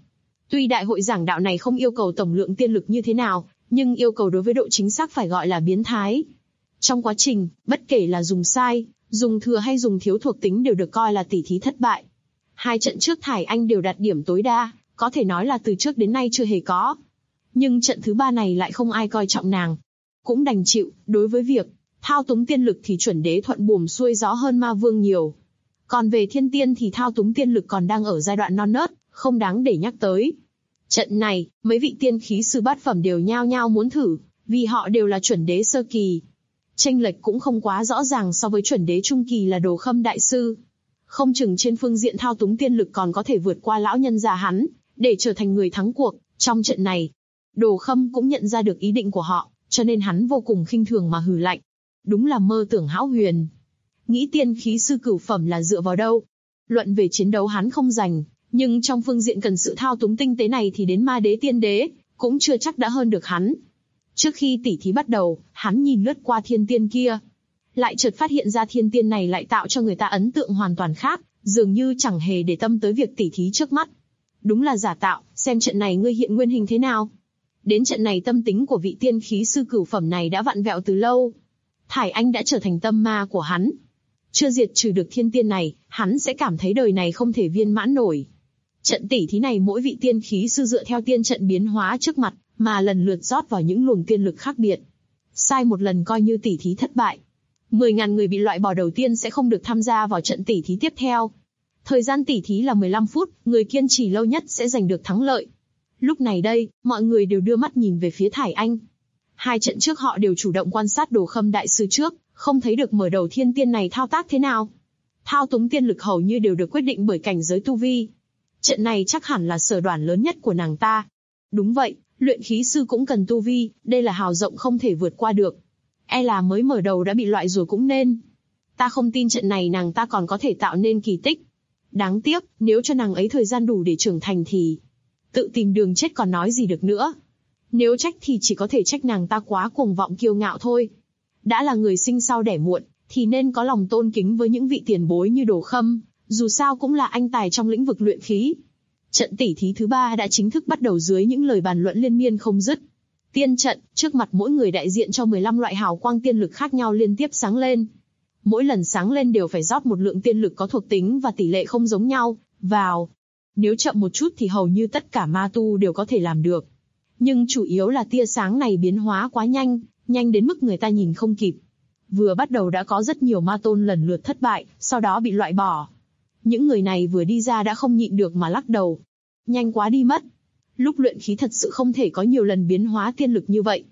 Tuy đại hội giảng đạo này không yêu cầu tổng lượng tiên lực như thế nào, nhưng yêu cầu đối với độ chính xác phải gọi là biến thái. Trong quá trình, bất kể là dùng sai, dùng thừa hay dùng thiếu thuộc tính đều được coi là tỉ thí thất bại. 2 trận trước Thải Anh đều đạt điểm tối đa, có thể nói là từ trước đến nay chưa hề có. Nhưng trận thứ 3 này lại không ai coi trọng nàng. Cũng đành chịu, đối với việc thao túng tiên lực thì chuẩn đế thuận buồm xuôi gió hơn ma vương nhiều. Còn về thiên tiên thì thao túng tiên lực còn đang ở giai đoạn non nớt, không đáng để nhắc tới. Trận này, mấy vị tiên khí sư bát phẩm đều nhao nhao muốn thử, vì họ đều là chuẩn đế sơ kỳ. Chênh lệch cũng không quá rõ ràng so với chuẩn đế trung kỳ là Đồ Khâm đại sư. Không chừng trên phương diện thao túng tiên lực còn có thể vượt qua lão nhân già hắn, để trở thành người thắng cuộc. Trong trận này, Đồ Khâm cũng nhận ra được ý định của họ, cho nên hắn vô cùng khinh thường mà hừ lạnh. Đúng là mơ tưởng hão huyền. Nghĩ tiên khí sư cửu phẩm là dựa vào đâu? Luận về chiến đấu hắn không giành, nhưng trong phương diện cần sự thao túng tinh tế này thì đến ma đế tiên đế, cũng chưa chắc đã hơn được hắn. Trước khi tỉ thí bắt đầu, hắn nhìn lướt qua thiên tiên kia. Lại chợt phát hiện ra thiên tiên này lại tạo cho người ta ấn tượng hoàn toàn khác, dường như chẳng hề để tâm tới việc tỉ thí trước mắt. Đúng là giả tạo, xem trận này ngươi hiện nguyên hình thế nào. Đến trận này tâm tính của vị tiên khí sư cửu phẩm này đã vặn vẹo từ lâu. Thải Anh đã trở thành tâm ma của hắn. Chưa diệt trừ được thiên tiên này, hắn sẽ cảm thấy đời này không thể viên mãn nổi. Trận tỉ thí này mỗi vị tiên khí sư dựa theo tiên trận biến hóa trước mặt, mà lần lượt rót vào những luồng tiên lực khác biệt. Sai một lần coi như tỉ thí thất bại. 10.000 người bị loại bỏ đầu tiên sẽ không được tham gia vào trận tỉ thí tiếp theo. Thời gian tỉ thí là 15 phút, người kiên trì lâu nhất sẽ giành được thắng lợi. Lúc này đây, mọi người đều đưa mắt nhìn về phía Thải Anh. 2 trận trước họ đều chủ động quan sát Đồ Khâm đại sư trước, không thấy được mở đầu thiên tiên này thao tác thế nào. Thao túng tiên lực hầu như đều được quyết định bởi cảnh giới tu vi. Trận này chắc hẳn là sở đoản lớn nhất của nàng ta. Đúng vậy, luyện khí sư cũng cần tu vi, đây là hào rộng không thể vượt qua được. E là mới mở đầu đã bị loại rồi cũng nên. Ta không tin trận này nàng ta còn có thể tạo nên kỳ tích. Đáng tiếc, nếu cho nàng ấy thời gian đủ để trưởng thành thì tự tìm đường chết còn nói gì được nữa. Nếu trách thì chỉ có thể trách nàng ta quá cuồng vọng kiêu ngạo thôi. Đã là người sinh sau đẻ muộn, thì nên có lòng tôn kính với những vị tiền bối như Đồ Khâm, dù sao cũng là anh tài trong lĩnh vực luyện khí. Trận tỉ thí thứ 3 đã chính thức bắt đầu dưới những lời bàn luận liên miên không dứt. Tiên trận, trước mặt mỗi người đại diện cho 15 loại hào quang tiên lực khác nhau liên tiếp sáng lên. Mỗi lần sáng lên đều phải rót một lượng tiên lực có thuộc tính và tỷ lệ không giống nhau vào. Nếu chậm một chút thì hầu như tất cả ma tu đều có thể làm được. Nhưng chủ yếu là tia sáng này biến hóa quá nhanh, nhanh đến mức người ta nhìn không kịp. Vừa bắt đầu đã có rất nhiều ma tôn lần lượt thất bại, sau đó bị loại bỏ. Những người này vừa đi ra đã không nhịn được mà lắc đầu. Nhanh quá đi mất. Lúc luyện khí thật sự không thể có nhiều lần biến hóa tiên lực như vậy.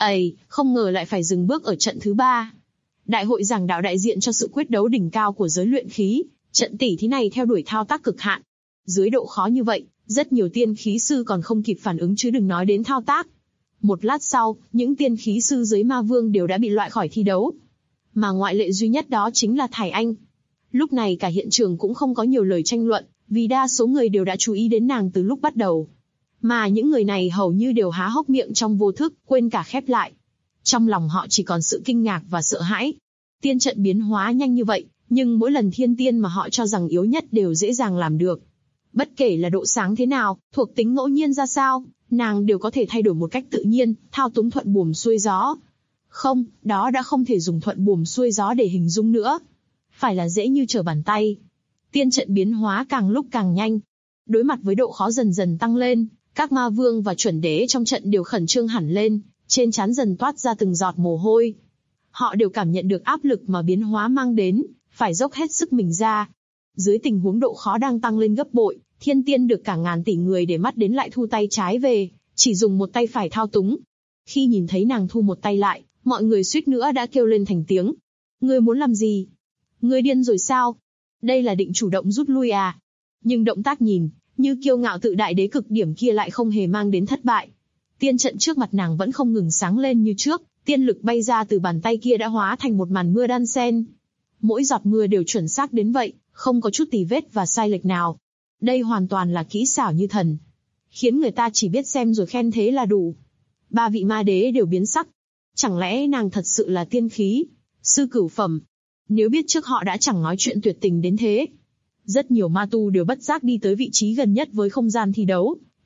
Không ngờ lại phải dừng bước ở trận thứ 3. Đại hội giảng đạo đại diện cho sự quyết đấu đỉnh cao của giới luyện khí, trận tỉ thí này theo đuổi thao tác cực hạn. Dưới độ khó như vậy, rất nhiều tiên khí sư còn không kịp phản ứng chứ đừng nói đến thao tác. Một lát sau, những tiên khí sư dưới ma vương đều đã bị loại khỏi thi đấu. Mà ngoại lệ duy nhất đó chính là Thải Anh. Lúc này cả hiện trường cũng không có nhiều lời tranh luận, vì đa số người đều đã chú ý đến nàng từ lúc bắt đầu. Mà những người này hầu như đều há hốc miệng trong vô thức, quên cả khép lại. Trong lòng họ chỉ còn sự kinh ngạc và sợ hãi. Tiên trận biến hóa nhanh như vậy, nhưng mỗi lần thiên tiên mà họ cho rằng yếu nhất đều dễ dàng làm được. Bất kể là độ sáng thế nào, thuộc tính ngẫu nhiên ra sao, nàng đều có thể thay đổi một cách tự nhiên, thao túng thuận buồm xuôi gió. Không, đó đã không thể dùng thuận buồm xuôi gió để hình dung nữa. Phải là dễ như trở bàn tay. Tiên trận biến hóa càng lúc càng nhanh. Đối mặt với độ khó dần dần tăng lên, các ma vương và chuẩn đế trong trận đều khẩn trương hẳn lên, trên trán dần toát ra từng giọt mồ hôi. Họ đều cảm nhận được áp lực mà biến hóa mang đến, phải dốc hết sức mình ra. Dưới tình huống độ khó đang tăng lên gấp bội, thiên tiên được cả ngàn tỷ người để mắt đến lại thu tay trái về, chỉ dùng một tay phải thao túng. Khi nhìn thấy nàng thu một tay lại, mọi người suýt nữa đã kêu lên thành tiếng. Ngươi muốn làm gì? Ngươi điên rồi sao? Đây là định chủ động rút lui à? Nhưng động tác nhìn, như kiêu ngạo tự đại đế cực điểm kia lại không hề mang đến thất bại. Tiên trận trước mặt nàng vẫn không ngừng sáng lên như trước, tiên lực bay ra từ bàn tay kia đã hóa thành một màn mưa đan xen. Mỗi giọt mưa đều chuẩn xác đến vậy, không có chút tì vết và sai lệch nào. Đây hoàn toàn là kỹ xảo như thần. Khiến người ta chỉ biết xem rồi khen thế là đủ. 3 vị ma đế đều biến sắc. Chẳng lẽ nàng thật sự là tiên khí, sư cửu phẩm? Nếu biết trước họ đã chẳng nói chuyện tuyệt tình đến thế. Rất nhiều ma tu đều bất giác đi tới vị trí gần nhất với không gian thi đấu,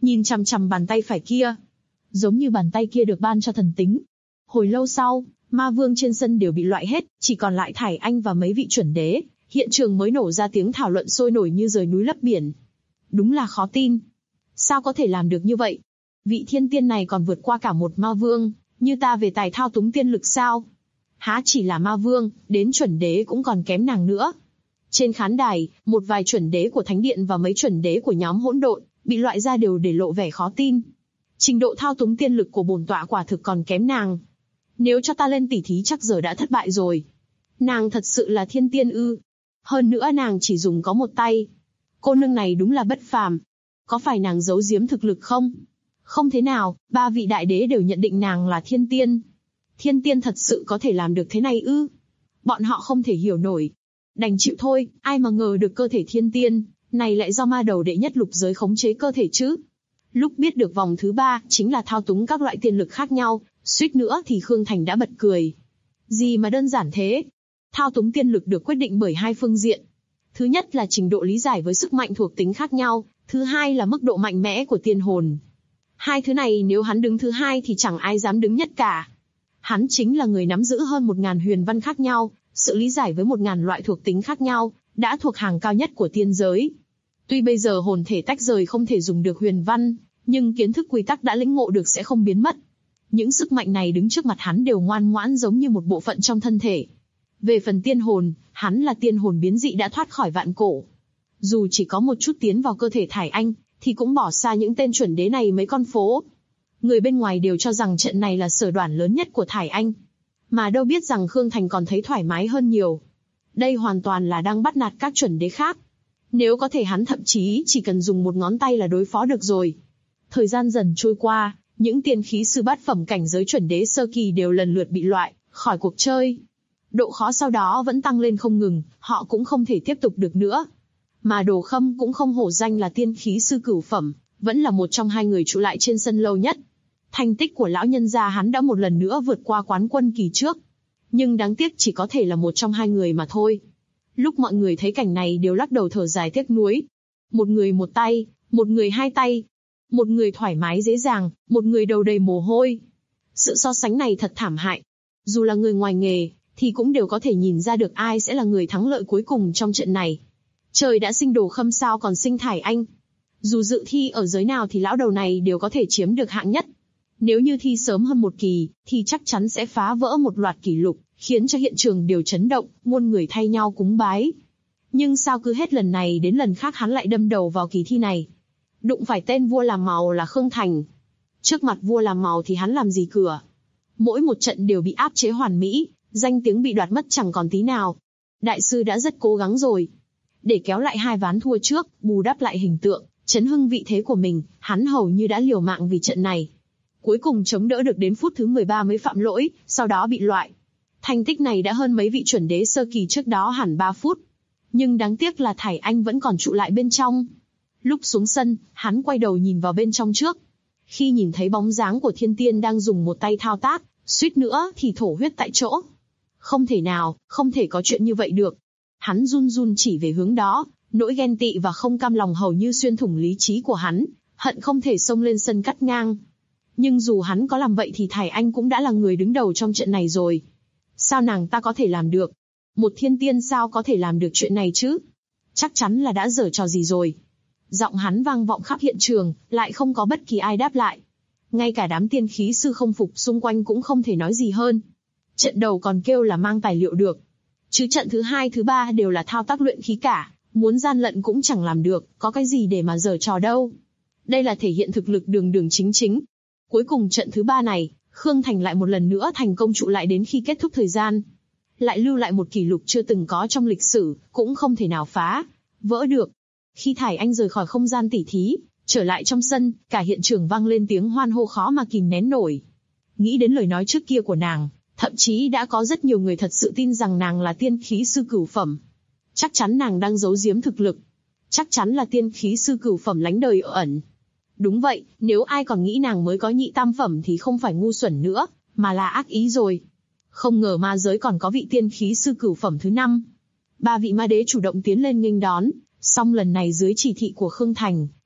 nhìn chằm chằm bàn tay phải kia. Giống như bàn tay kia được ban cho thần tính. Hồi lâu sau, ma vương trên sân đều bị loại hết, chỉ còn lại Thải Anh và mấy vị chuẩn đế. Hiện trường mới nổ ra tiếng thảo luận sôi nổi như rời núi lấp biển. Đúng là khó tin. Sao có thể làm được như vậy? Vị thiên tiên này còn vượt qua cả một ma vương, như ta về tài thao túng tiên lực sao? Há chỉ là ma vương, đến chuẩn đế cũng còn kém nàng nữa. Trên khán đài, một vài chuẩn đế của Thánh Điện và mấy chuẩn đế của nhóm hỗn độn, bị loại ra đều để lộ vẻ khó tin. Trình độ thao túng tiên lực của bổn tọa quả thực còn kém nàng. Nếu cho ta lên tỉ thí chắc giờ đã thất bại rồi. Nàng thật sự là thiên tiên ư? Hơn nữa nàng chỉ dùng có một tay. Cô nương này đúng là bất phàm. Có phải nàng giấu giếm thực lực không? Không thế nào, ba vị đại đế đều nhận định nàng là thiên tiên. Thiên tiên thật sự có thể làm được thế này ư? Bọn họ không thể hiểu nổi. Đành chịu thôi, ai mà ngờ được cơ thể thiên tiên này lại do ma đầu đệ nhất lục giới khống chế cơ thể chứ. Lúc biết được vòng thứ 3 chính là thao túng các loại tiên lực khác nhau, suýt nữa thì Khương Thành đã bật cười. Gì mà đơn giản thế? Thao túng tiên lực được quyết định bởi hai phương diện. Thứ nhất là trình độ lý giải với sức mạnh thuộc tính khác nhau, thứ hai là mức độ mạnh mẽ của tiên hồn. Hai thứ này nếu hắn đứng thứ hai thì chẳng ai dám đứng nhất cả. Hắn chính là người nắm giữ hơn 1000 huyền văn khác nhau, sự lý giải với 1000 loại thuộc tính khác nhau, đã thuộc hàng cao nhất của tiên giới. Tuy bây giờ hồn thể tách rời không thể dùng được huyền văn, nhưng kiến thức quy tắc đã lĩnh ngộ được sẽ không biến mất. Những sức mạnh này đứng trước mặt hắn đều ngoan ngoãn giống như một bộ phận trong thân thể. Về phần tiên hồn, hắn là tiên hồn biến dị đã thoát khỏi vạn cổ. Dù chỉ có một chút tiến vào cơ thể Thải Anh, thì cũng bỏ xa những tên chuẩn đế này mấy con phố. Người bên ngoài đều cho rằng trận này là sở đoản lớn nhất của Thải Anh. Mà đâu biết rằng Khương Thành còn thấy thoải mái hơn nhiều. Đây hoàn toàn là đang bắt nạt các chuẩn đế khác. Nếu có thể hắn thậm chí chỉ cần dùng một ngón tay là đối phó được rồi. Thời gian dần trôi qua, những tiên khí sư bát phẩm cảnh giới chuẩn đế sơ kỳ đều lần lượt bị loại khỏi cuộc chơi. Độ khó sau đó vẫn tăng lên không ngừng, họ cũng không thể tiếp tục được nữa. Mà Đồ Khâm cũng không hổ danh là tiên khí sư cửu phẩm, vẫn là một trong hai người trụ lại trên sân lâu nhất. Thành tích của lão nhân gia hắn đã một lần nữa vượt qua quán quân kỳ trước. Nhưng đáng tiếc chỉ có thể là một trong hai người mà thôi. Lúc mọi người thấy cảnh này đều lắc đầu thở dài tiếc nuối. Một người một tay, một người hai tay. Một người thoải mái dễ dàng, một người đầu đầy mồ hôi. Sự so sánh này thật thảm hại. Dù là người ngoài nghề, thì cũng đều có thể nhìn ra được ai sẽ là người thắng lợi cuối cùng trong trận này. Trời đã sinh Đồ Khâm sao còn sinh Thải Anh. Dù dự thi ở giới nào thì lão đầu này đều có thể chiếm được hạng nhất. Nếu như thi sớm hơn một kỳ, thì chắc chắn sẽ phá vỡ một loạt kỷ lục, khiến cho hiện trường đều chấn động, muôn người thay nhau cúng bái. Nhưng sao cứ hết lần này đến lần khác hắn lại đâm đầu vào kỳ thi này. Đụng phải tên vua làm màu là Khương Thành. Trước mặt vua làm màu thì hắn làm gì cửa. Mỗi một trận đều bị áp chế hoàn mỹ, danh tiếng bị đoạt mất chẳng còn tí nào. Đại sư đã rất cố gắng rồi. Để kéo lại hai ván thua trước, bù đắp lại hình tượng, chấn hưng vị thế của mình, hắn hầu như đã liều mạng vì trận này. Cuối cùng chống đỡ được đến phút thứ 13 mới phạm lỗi, sau đó bị loại. Thành tích này đã hơn mấy vị chuẩn đế sơ kỳ trước đó hẳn 3 phút. Nhưng đáng tiếc là Thải Anh vẫn còn trụ lại bên trong. Lúc xuống sân, hắn quay đầu nhìn vào bên trong trước. Khi nhìn thấy bóng dáng của thiên tiên đang dùng một tay thao tác, suýt nữa thì thổ huyết tại chỗ. Không thể nào, không thể có chuyện như vậy được. Hắn run run chỉ về hướng đó, nỗi ghen tị và không cam lòng hầu như xuyên thủng lý trí của hắn, hận không thể xông lên sân cắt ngang. Nhưng dù hắn có làm vậy thì Thải Anh cũng đã là người đứng đầu trong trận này rồi. Sao nàng ta có thể làm được? Một thiên tiên sao có thể làm được chuyện này chứ? Chắc chắn là đã giở trò gì rồi. Giọng hắn vang vọng khắp hiện trường, lại không có bất kỳ ai đáp lại. Ngay cả đám tiên khí sư không phục xung quanh cũng không thể nói gì hơn. Trận đầu còn kêu là mang tài liệu được. Chứ trận thứ 2, thứ 3 đều là thao tác luyện khí cả, muốn gian lận cũng chẳng làm được, có cái gì để mà giở trò đâu. Đây là thể hiện thực lực đường đường chính chính. Cuối cùng trận thứ 3 này, Khương Thành lại một lần nữa thành công trụ lại đến khi kết thúc thời gian. Lại lưu lại một kỷ lục chưa từng có trong lịch sử, cũng không thể nào phá vỡ được. Khi Thải Anh rời khỏi không gian tỉ thí, trở lại trong sân, cả hiện trường vang lên tiếng hoan hô khó mà kìm nén nổi. Nghĩ đến lời nói trước kia của nàng, thậm chí đã có rất nhiều người thật sự tin rằng nàng là tiên khí sư cửu phẩm. Chắc chắn nàng đang giấu giếm thực lực. Chắc chắn là tiên khí sư cửu phẩm lánh đời ở ẩn. Đúng vậy, nếu ai còn nghĩ nàng mới có nhị tam phẩm thì không phải ngu xuẩn nữa, mà là ác ý rồi. Không ngờ ma giới còn có vị tiên khí sư cửu phẩm thứ 5. 3 vị ma đế chủ động tiến lên nghênh đón, song lần này dưới chỉ thị của Khương Thành,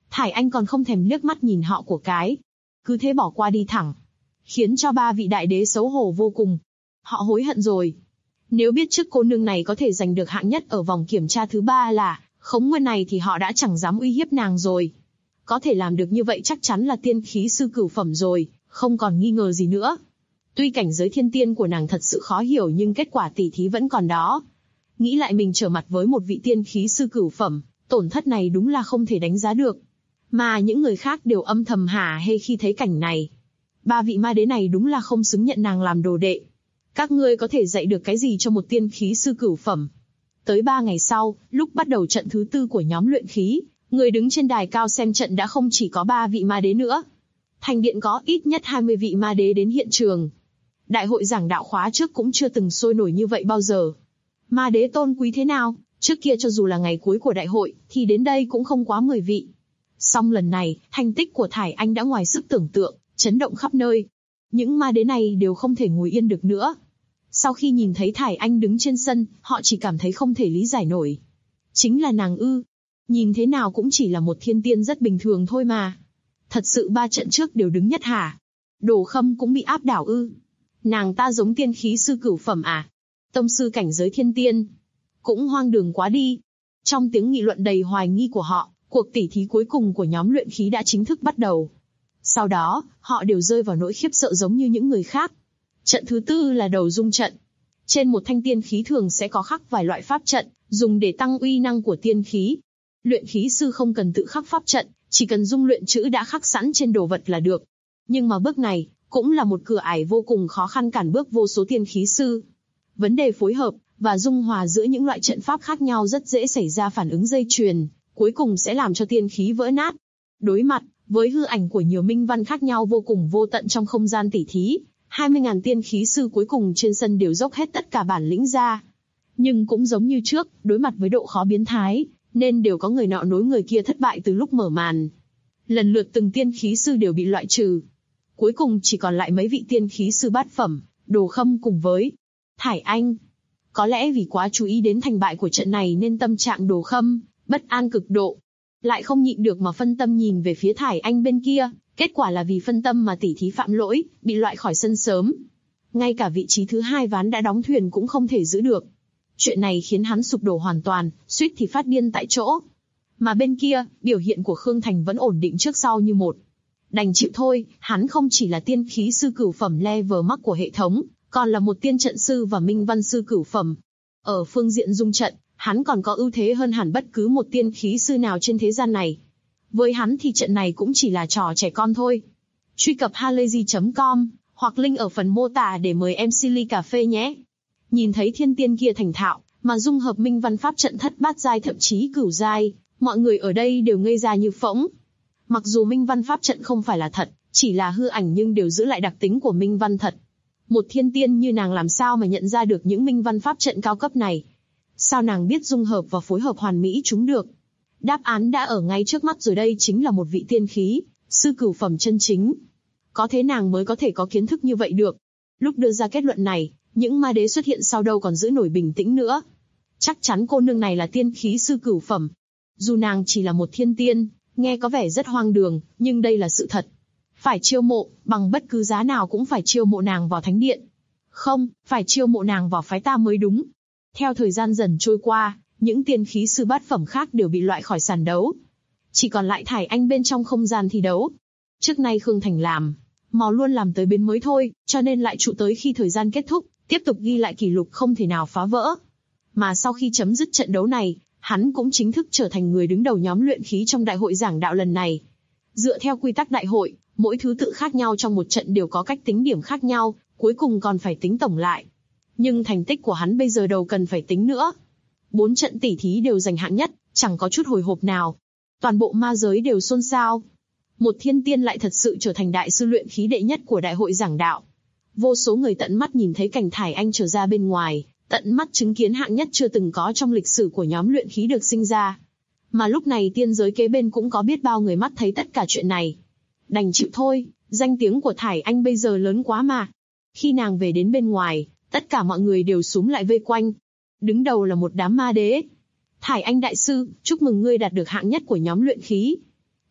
Thải Anh còn không thèm liếc mắt nhìn họ của cái. Cứ thế bỏ qua đi thẳng. Khiến cho ba vị đại đế xấu hổ vô cùng. Họ hối hận rồi. Nếu biết trước cô nương này có thể giành được hạng nhất ở vòng kiểm tra thứ 3 là Khống Nguyên này thì họ đã chẳng dám uy hiếp nàng rồi. Có thể làm được như vậy chắc chắn là tiên khí sư cửu phẩm rồi, không còn nghi ngờ gì nữa. Tuy cảnh giới thiên tiên của nàng thật sự khó hiểu nhưng kết quả tỉ thí vẫn còn đó. Nghĩ lại mình trở mặt với một vị tiên khí sư cửu phẩm, tổn thất này đúng là không thể đánh giá được. Mà những người khác đều âm thầm hả hê khi thấy cảnh này. Ba vị ma đế này đúng là không xứng nhận nàng làm đồ đệ. Các ngươi có thể dạy được cái gì cho một tiên khí sư cửu phẩm? Tới 3 ngày sau, lúc bắt đầu trận thứ 4 của nhóm luyện khí, người đứng trên đài cao xem trận đã không chỉ có 3 vị ma đế nữa. Thành điện có ít nhất 20 vị ma đế đến hiện trường. Đại hội giảng đạo khóa trước cũng chưa từng sôi nổi như vậy bao giờ. Ma đế tôn quý thế nào, trước kia cho dù là ngày cuối của đại hội, thì đến đây cũng không quá 10 vị. Song lần này, thành tích của Thải Anh đã ngoài sức tưởng tượng, chấn động khắp nơi. Những ma đế này đều không thể ngồi yên được nữa. Sau khi nhìn thấy Thải Anh đứng trên sân, họ chỉ cảm thấy không thể lý giải nổi. Chính là nàng ư? Nhìn thế nào cũng chỉ là một thiên tiên rất bình thường thôi mà. Thật sự 3 trận trước đều đứng nhất hả? Đồ Khâm cũng bị áp đảo ư? Nàng ta giống tiên khí sư cửu phẩm à? Tông sư cảnh giới thiên tiên. Cũng hoang đường quá đi. Trong tiếng nghị luận đầy hoài nghi của họ, cuộc tỉ thí cuối cùng của nhóm luyện khí đã chính thức bắt đầu. Sau đó, họ đều rơi vào nỗi khiếp sợ giống như những người khác. Trận thứ 4 là đầu dung trận. Trên một thanh tiên khí thường sẽ có khắc vài loại pháp trận, dùng để tăng uy năng của tiên khí. Luyện khí sư không cần tự khắc pháp trận, chỉ cần dung luyện chữ đã khắc sẵn trên đồ vật là được. Nhưng mà bước này, cũng là một cửa ải vô cùng khó khăn cản bước vô số tiên khí sư. Vấn đề phối hợp, và dung hòa giữa những loại trận pháp khác nhau rất dễ xảy ra phản ứng dây chuyền, cuối cùng sẽ làm cho tiên khí vỡ nát. Đối mặt với hư ảnh của nhiều minh văn khác nhau vô cùng vô tận trong không gian tỉ thí, 20.000 tiên khí sư cuối cùng trên sân đều dốc hết tất cả bản lĩnh ra. Nhưng cũng giống như trước, đối mặt với độ khó biến thái, nên đều có người nọ nối người kia thất bại từ lúc mở màn. Lần lượt từng tiên khí sư đều bị loại trừ. Cuối cùng chỉ còn lại mấy vị tiên khí sư bát phẩm, Đồ Khâm cùng với Thải Anh. Có lẽ vì quá chú ý đến thành bại của trận này nên tâm trạng Đồ Khâm bất an cực độ. Lại không nhịn được mà phân tâm nhìn về phía Thải Anh bên kia, kết quả là vì phân tâm mà tỷ thí phạm lỗi, bị loại khỏi sân sớm. Ngay cả vị trí thứ 2 ván đã đóng thuyền cũng không thể giữ được. Chuyện này khiến hắn sụp đổ hoàn toàn, suýt thì phát điên tại chỗ. Mà bên kia, biểu hiện của Khương Thành vẫn ổn định trước sau như một. Đành chịu thôi, hắn không chỉ là tiên khí sư cửu phẩm level max của hệ thống, còn là một tiên trận sư và minh văn sư cửu phẩm. Ở phương diện dung trận, hắn còn có ưu thế hơn hẳn bất cứ một tiên khí sư nào trên thế gian này. Với hắn thì trận này cũng chỉ là trò trẻ con thôi. Truy cập halayzi.com, hoặc link ở phần mô tả để mời MC ly cà phê nhé. Nhìn thấy thiên tiên kia thành thạo, mà dung hợp minh văn pháp trận thất bát giai thậm chí cửu giai, mọi người ở đây đều ngây ra như phỗng. Mặc dù minh văn pháp trận không phải là thật, chỉ là hư ảnh nhưng đều giữ lại đặc tính của minh văn thật. Một thiên tiên như nàng làm sao mà nhận ra được những minh văn pháp trận cao cấp này? Sao nàng biết dung hợp và phối hợp hoàn mỹ chúng được? Đáp án đã ở ngay trước mắt rồi, đây chính là một vị tiên khí sư cửu phẩm chân chính. Có thế nàng mới có thể có kiến thức như vậy được. Lúc đưa ra kết luận này, những ma đế xuất hiện sau đâu còn giữ nổi bình tĩnh nữa. Chắc chắn cô nương này là tiên khí sư cửu phẩm. Dù nàng chỉ là một thiên tiên, nghe có vẻ rất hoang đường, nhưng đây là sự thật. Phải chiêu mộ, bằng bất cứ giá nào cũng phải chiêu mộ nàng vào thánh điện. Không, phải chiêu mộ nàng vào phái ta mới đúng. Theo thời gian dần trôi qua, những tiên khí sư bát phẩm khác đều bị loại khỏi sàn đấu. Chỉ còn lại Thải Anh bên trong không gian thi đấu. Trước nay Khương Thành làm, mò luôn làm tới bến mới thôi, cho nên lại trụ tới khi thời gian kết thúc, tiếp tục ghi lại kỷ lục không thể nào phá vỡ. Mà sau khi chấm dứt trận đấu này, hắn cũng chính thức trở thành người đứng đầu nhóm luyện khí trong đại hội giảng đạo lần này. Dựa theo quy tắc đại hội, mỗi thứ tự khác nhau trong một trận đều có cách tính điểm khác nhau, cuối cùng còn phải tính tổng lại. Nhưng thành tích của hắn bây giờ đâu cần phải tính nữa. 4 trận tỉ thí đều giành hạng nhất, chẳng có chút hồi hộp nào. Toàn bộ ma giới đều xôn xao. Một thiên tiên lại thật sự trở thành đại sư luyện khí đệ nhất của đại hội giảng đạo. Vô số người tận mắt nhìn thấy cảnh Thải Anh trở ra bên ngoài, tận mắt chứng kiến hạng nhất chưa từng có trong lịch sử của nhóm luyện khí được sinh ra. Mà lúc này tiên giới kế bên cũng có biết bao người mắt thấy tất cả chuyện này. Đành chịu thôi, danh tiếng của Thải Anh bây giờ lớn quá mà. Khi nàng về đến bên ngoài, tất cả mọi người đều xúm lại vây quanh. Đứng đầu là một đám ma đế. Thải Anh đại sư, chúc mừng ngươi đạt được hạng nhất của nhóm luyện khí.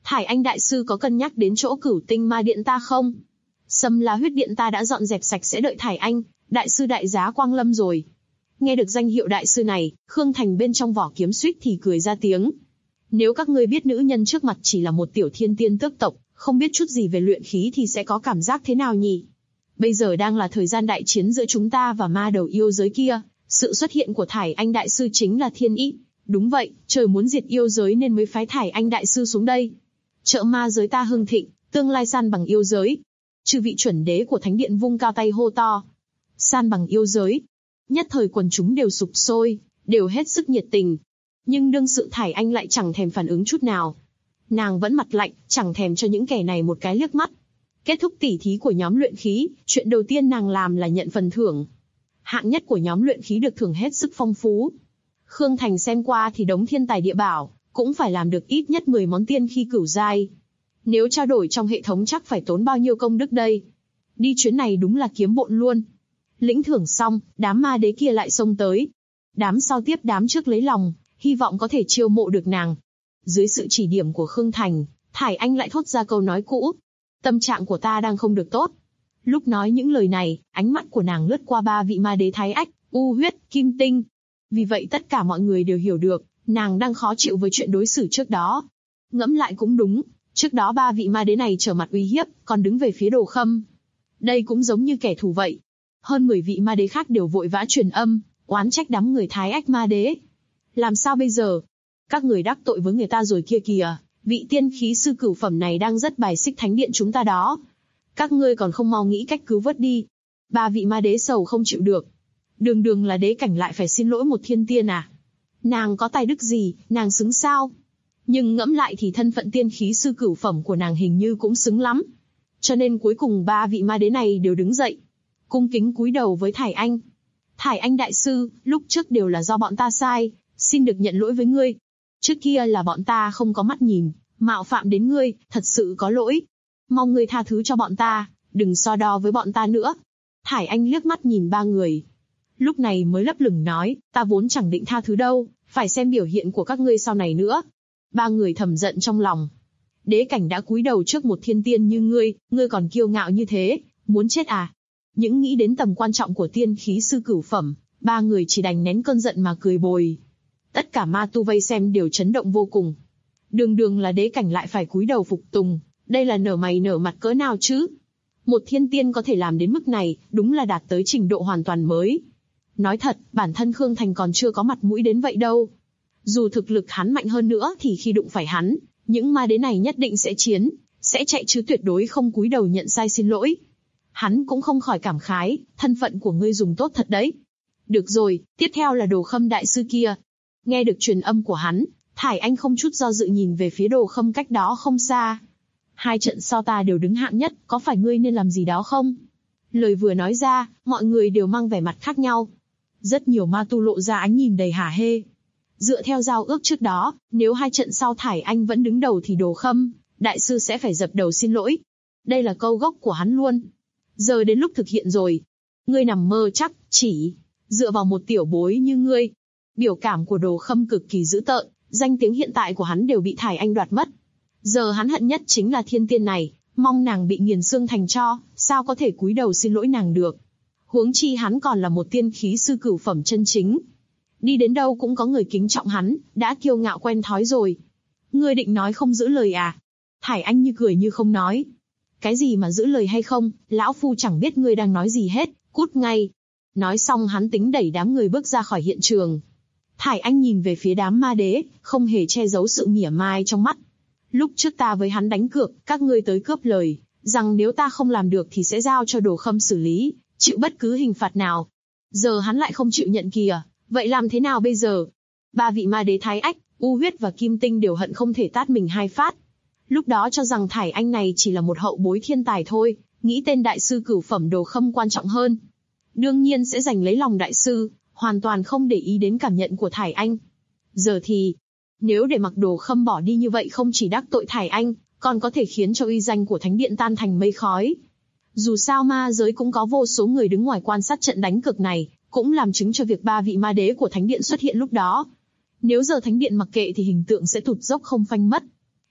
Thải Anh đại sư có cân nhắc đến chỗ Cửu Tinh Ma Điện ta không? Sâm La Huyết Điện ta đã dọn dẹp sạch sẽ đợi Thải Anh đại sư đại giá quang lâm rồi. Nghe được danh hiệu đại sư này, Khương Thành bên trong vỏ kiếm suýt thì cười ra tiếng. Nếu các ngươi biết nữ nhân trước mặt chỉ là một tiểu thiên tiên tước tộc, không biết chút gì về luyện khí thì sẽ có cảm giác thế nào nhỉ? Bây giờ đang là thời gian đại chiến giữa chúng ta và ma đầu yêu giới kia, sự xuất hiện của Thải Anh đại sư chính là thiên ý. Đúng vậy, trời muốn diệt yêu giới nên mới phái Thải Anh đại sư xuống đây. Trợ ma giới ta hưng thịnh, tương lai san bằng yêu giới. Chư vị chuẩn đế của thánh điện vung cao tay hô to. San bằng yêu giới. Nhất thời quần chúng đều sục sôi, đều hết sức nhiệt tình. Nhưng đương sự Thải Anh lại chẳng thèm phản ứng chút nào. Nàng vẫn mặt lạnh, chẳng thèm cho những kẻ này một cái liếc mắt. Kết thúc tỉ thí của nhóm luyện khí, chuyện đầu tiên nàng làm là nhận phần thưởng. Hạng nhất của nhóm luyện khí được thưởng hết sức phong phú. Khương Thành xem qua thì đống thiên tài địa bảo, cũng phải làm được ít nhất 10 món tiên khi cửu giai. Nếu trao đổi trong hệ thống chắc phải tốn bao nhiêu công đức đây. Đi chuyến này đúng là kiếm bộn luôn. Lĩnh thưởng xong, đám ma đế kia lại xông tới. Đám sau tiếp đám trước lấy lòng, hy vọng có thể chiêu mộ được nàng. Dưới sự chỉ điểm của Khương Thành, Thải Anh lại thốt ra câu nói cũ. Tâm trạng của ta đang không được tốt. Lúc nói những lời này, ánh mắt của nàng lướt qua 3 vị ma đế Thái Ách, U Huyết, Kim Tinh. Vì vậy tất cả mọi người đều hiểu được, nàng đang khó chịu với chuyện đối xử trước đó. Ngẫm lại cũng đúng, trước đó 3 vị ma đế này trở mặt uy hiếp, còn đứng về phía Đồ Khâm. Đây cũng giống như kẻ thù vậy. Hơn 10 vị ma đế khác đều vội vã truyền âm, oán trách đám người Thái Ách ma đế. Làm sao bây giờ? Các người đắc tội với người ta rồi kia kìa, vị tiên khí sư cửu phẩm này đang rất bài xích thánh điện chúng ta đó. Các ngươi còn không mau nghĩ cách cứu vớt đi. 3 vị ma đế sầu không chịu được. Đường đường là đế cảnh lại phải xin lỗi một thiên tiên à? Nàng có tài đức gì, nàng xứng sao? Nhưng ngẫm lại thì thân phận tiên khí sư cửu phẩm của nàng hình như cũng xứng lắm. Cho nên cuối cùng 3 vị ma đế này đều đứng dậy, cung kính cúi đầu với Thải Anh. Thải Anh đại sư, lúc trước đều là do bọn ta sai, xin được nhận lỗi với ngươi. Trước kia là bọn ta không có mắt nhìn, mạo phạm đến ngươi, thật sự có lỗi. Mong ngươi tha thứ cho bọn ta, đừng so đo với bọn ta nữa. Thải Anh liếc mắt nhìn 3 người. Lúc này mới lấp lửng nói, ta vốn chẳng định tha thứ đâu, phải xem biểu hiện của các ngươi sau này nữa. 3 người thầm giận trong lòng. Đế cảnh đã cúi đầu trước một thiên tiên như ngươi còn kiêu ngạo như thế, muốn chết à? Những nghĩ đến tầm quan trọng của tiên khí sư cửu phẩm, 3 người chỉ đành nén cơn giận mà cười bồi. Tất cả ma tu vây xem đều chấn động vô cùng. Đường đường là đế cảnh lại phải cúi đầu phục tùng, đây là nở mày nở mặt cỡ nào chứ? Một thiên tiên có thể làm đến mức này, đúng là đạt tới trình độ hoàn toàn mới. Nói thật, bản thân Khương Thành còn chưa có mặt mũi đến vậy đâu. Dù thực lực hắn mạnh hơn nữa thì khi đụng phải hắn, những ma đế này nhất định sẽ chiến, sẽ chạy chứ tuyệt đối không cúi đầu nhận sai xin lỗi. Hắn cũng không khỏi cảm khái, thân phận của ngươi dùng tốt thật đấy. Được rồi, tiếp theo là Đồ Khâm đại sư kia. Nghe được truyền âm của hắn, Thải Anh không chút do dự nhìn về phía Đồ Khâm cách đó không xa. 2 trận sau ta đều đứng hạng nhất, có phải ngươi nên làm gì đó không? Lời vừa nói ra, mọi người đều mang vẻ mặt khác nhau. Rất nhiều ma tu lộ ra ánh nhìn đầy hả hê. Dựa theo giao ước trước đó, nếu 2 trận sau Thải Anh vẫn đứng đầu thì Đồ Khâm đại sư sẽ phải dập đầu xin lỗi. Đây là câu gốc của hắn luôn. Giờ đến lúc thực hiện rồi. Ngươi nằm mơ chắc, chỉ dựa vào một tiểu bối như ngươi. Biểu cảm của Đồ Khâm cực kỳ dữ tợn, danh tiếng hiện tại của hắn đều bị Thải Anh đoạt mất. Giờ hắn hận nhất chính là thiên tiên này, mong nàng bị nghiền xương thành tro, sao có thể cúi đầu xin lỗi nàng được. Huống chi hắn còn là một tiên khí sư cửu phẩm chân chính. Đi đến đâu cũng có người kính trọng hắn, đã kiêu ngạo quen thói rồi. Ngươi định nói không giữ lời à? Thải Anh như cười như không nói. Cái gì mà giữ lời hay không, lão phu chẳng biết ngươi đang nói gì hết, cút ngay. Nói xong hắn tính đẩy đám người bước ra khỏi hiện trường. Thải Anh nhìn về phía đám ma đế, không hề che giấu sự mỉa mai trong mắt. Lúc trước ta với hắn đánh cược, các ngươi tới cướp lời, rằng nếu ta không làm được thì sẽ giao cho Đồ Khâm xử lý, chịu bất cứ hình phạt nào. Giờ hắn lại không chịu nhận kìa, vậy làm thế nào bây giờ? 3 vị ma đế Thái Ách, U Huyết và Kim Tinh đều hận không thể tát mình 2 phát. Lúc đó cho rằng Thải Anh này chỉ là một hậu bối thiên tài thôi, nghĩ tên đại sư cửu phẩm Đồ Khâm quan trọng hơn. Đương nhiên sẽ giành lấy lòng đại sư, hoàn toàn không để ý đến cảm nhận của Thải Anh. Giờ thì, nếu để mặc Đồ Khâm bỏ đi như vậy không chỉ đắc tội Thải Anh, còn có thể khiến cho uy danh của thánh điện tan thành mây khói. Dù sao ma giới cũng có vô số người đứng ngoài quan sát trận đánh cược này, cũng làm chứng cho việc 3 vị ma đế của thánh điện xuất hiện lúc đó. Nếu giờ thánh điện mặc kệ thì hình tượng sẽ tụt dốc không phanh mất.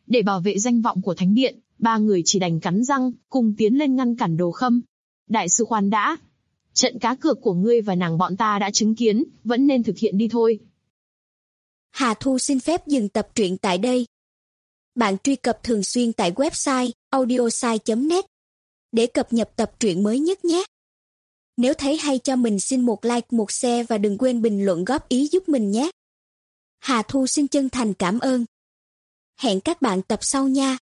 Để bảo vệ danh vọng của thánh điện, ba người chỉ đành cắn răng, cùng tiến lên ngăn cản Đồ Khâm. Đại sư khoan đã. Trận cá cược của ngươi và nàng bọn ta đã chứng kiến, vẫn nên thực hiện đi thôi. Hà Thu xin phép dừng tập truyện tại đây. Bạn truy cập thường xuyên tại website audiosai.net để cập nhật tập truyện mới nhất nhé. Nếu thấy hay cho mình xin một like, một share và đừng quên bình luận góp ý giúp mình nhé. Hà Thu xin chân thành cảm ơn. Hẹn các bạn tập sau nha.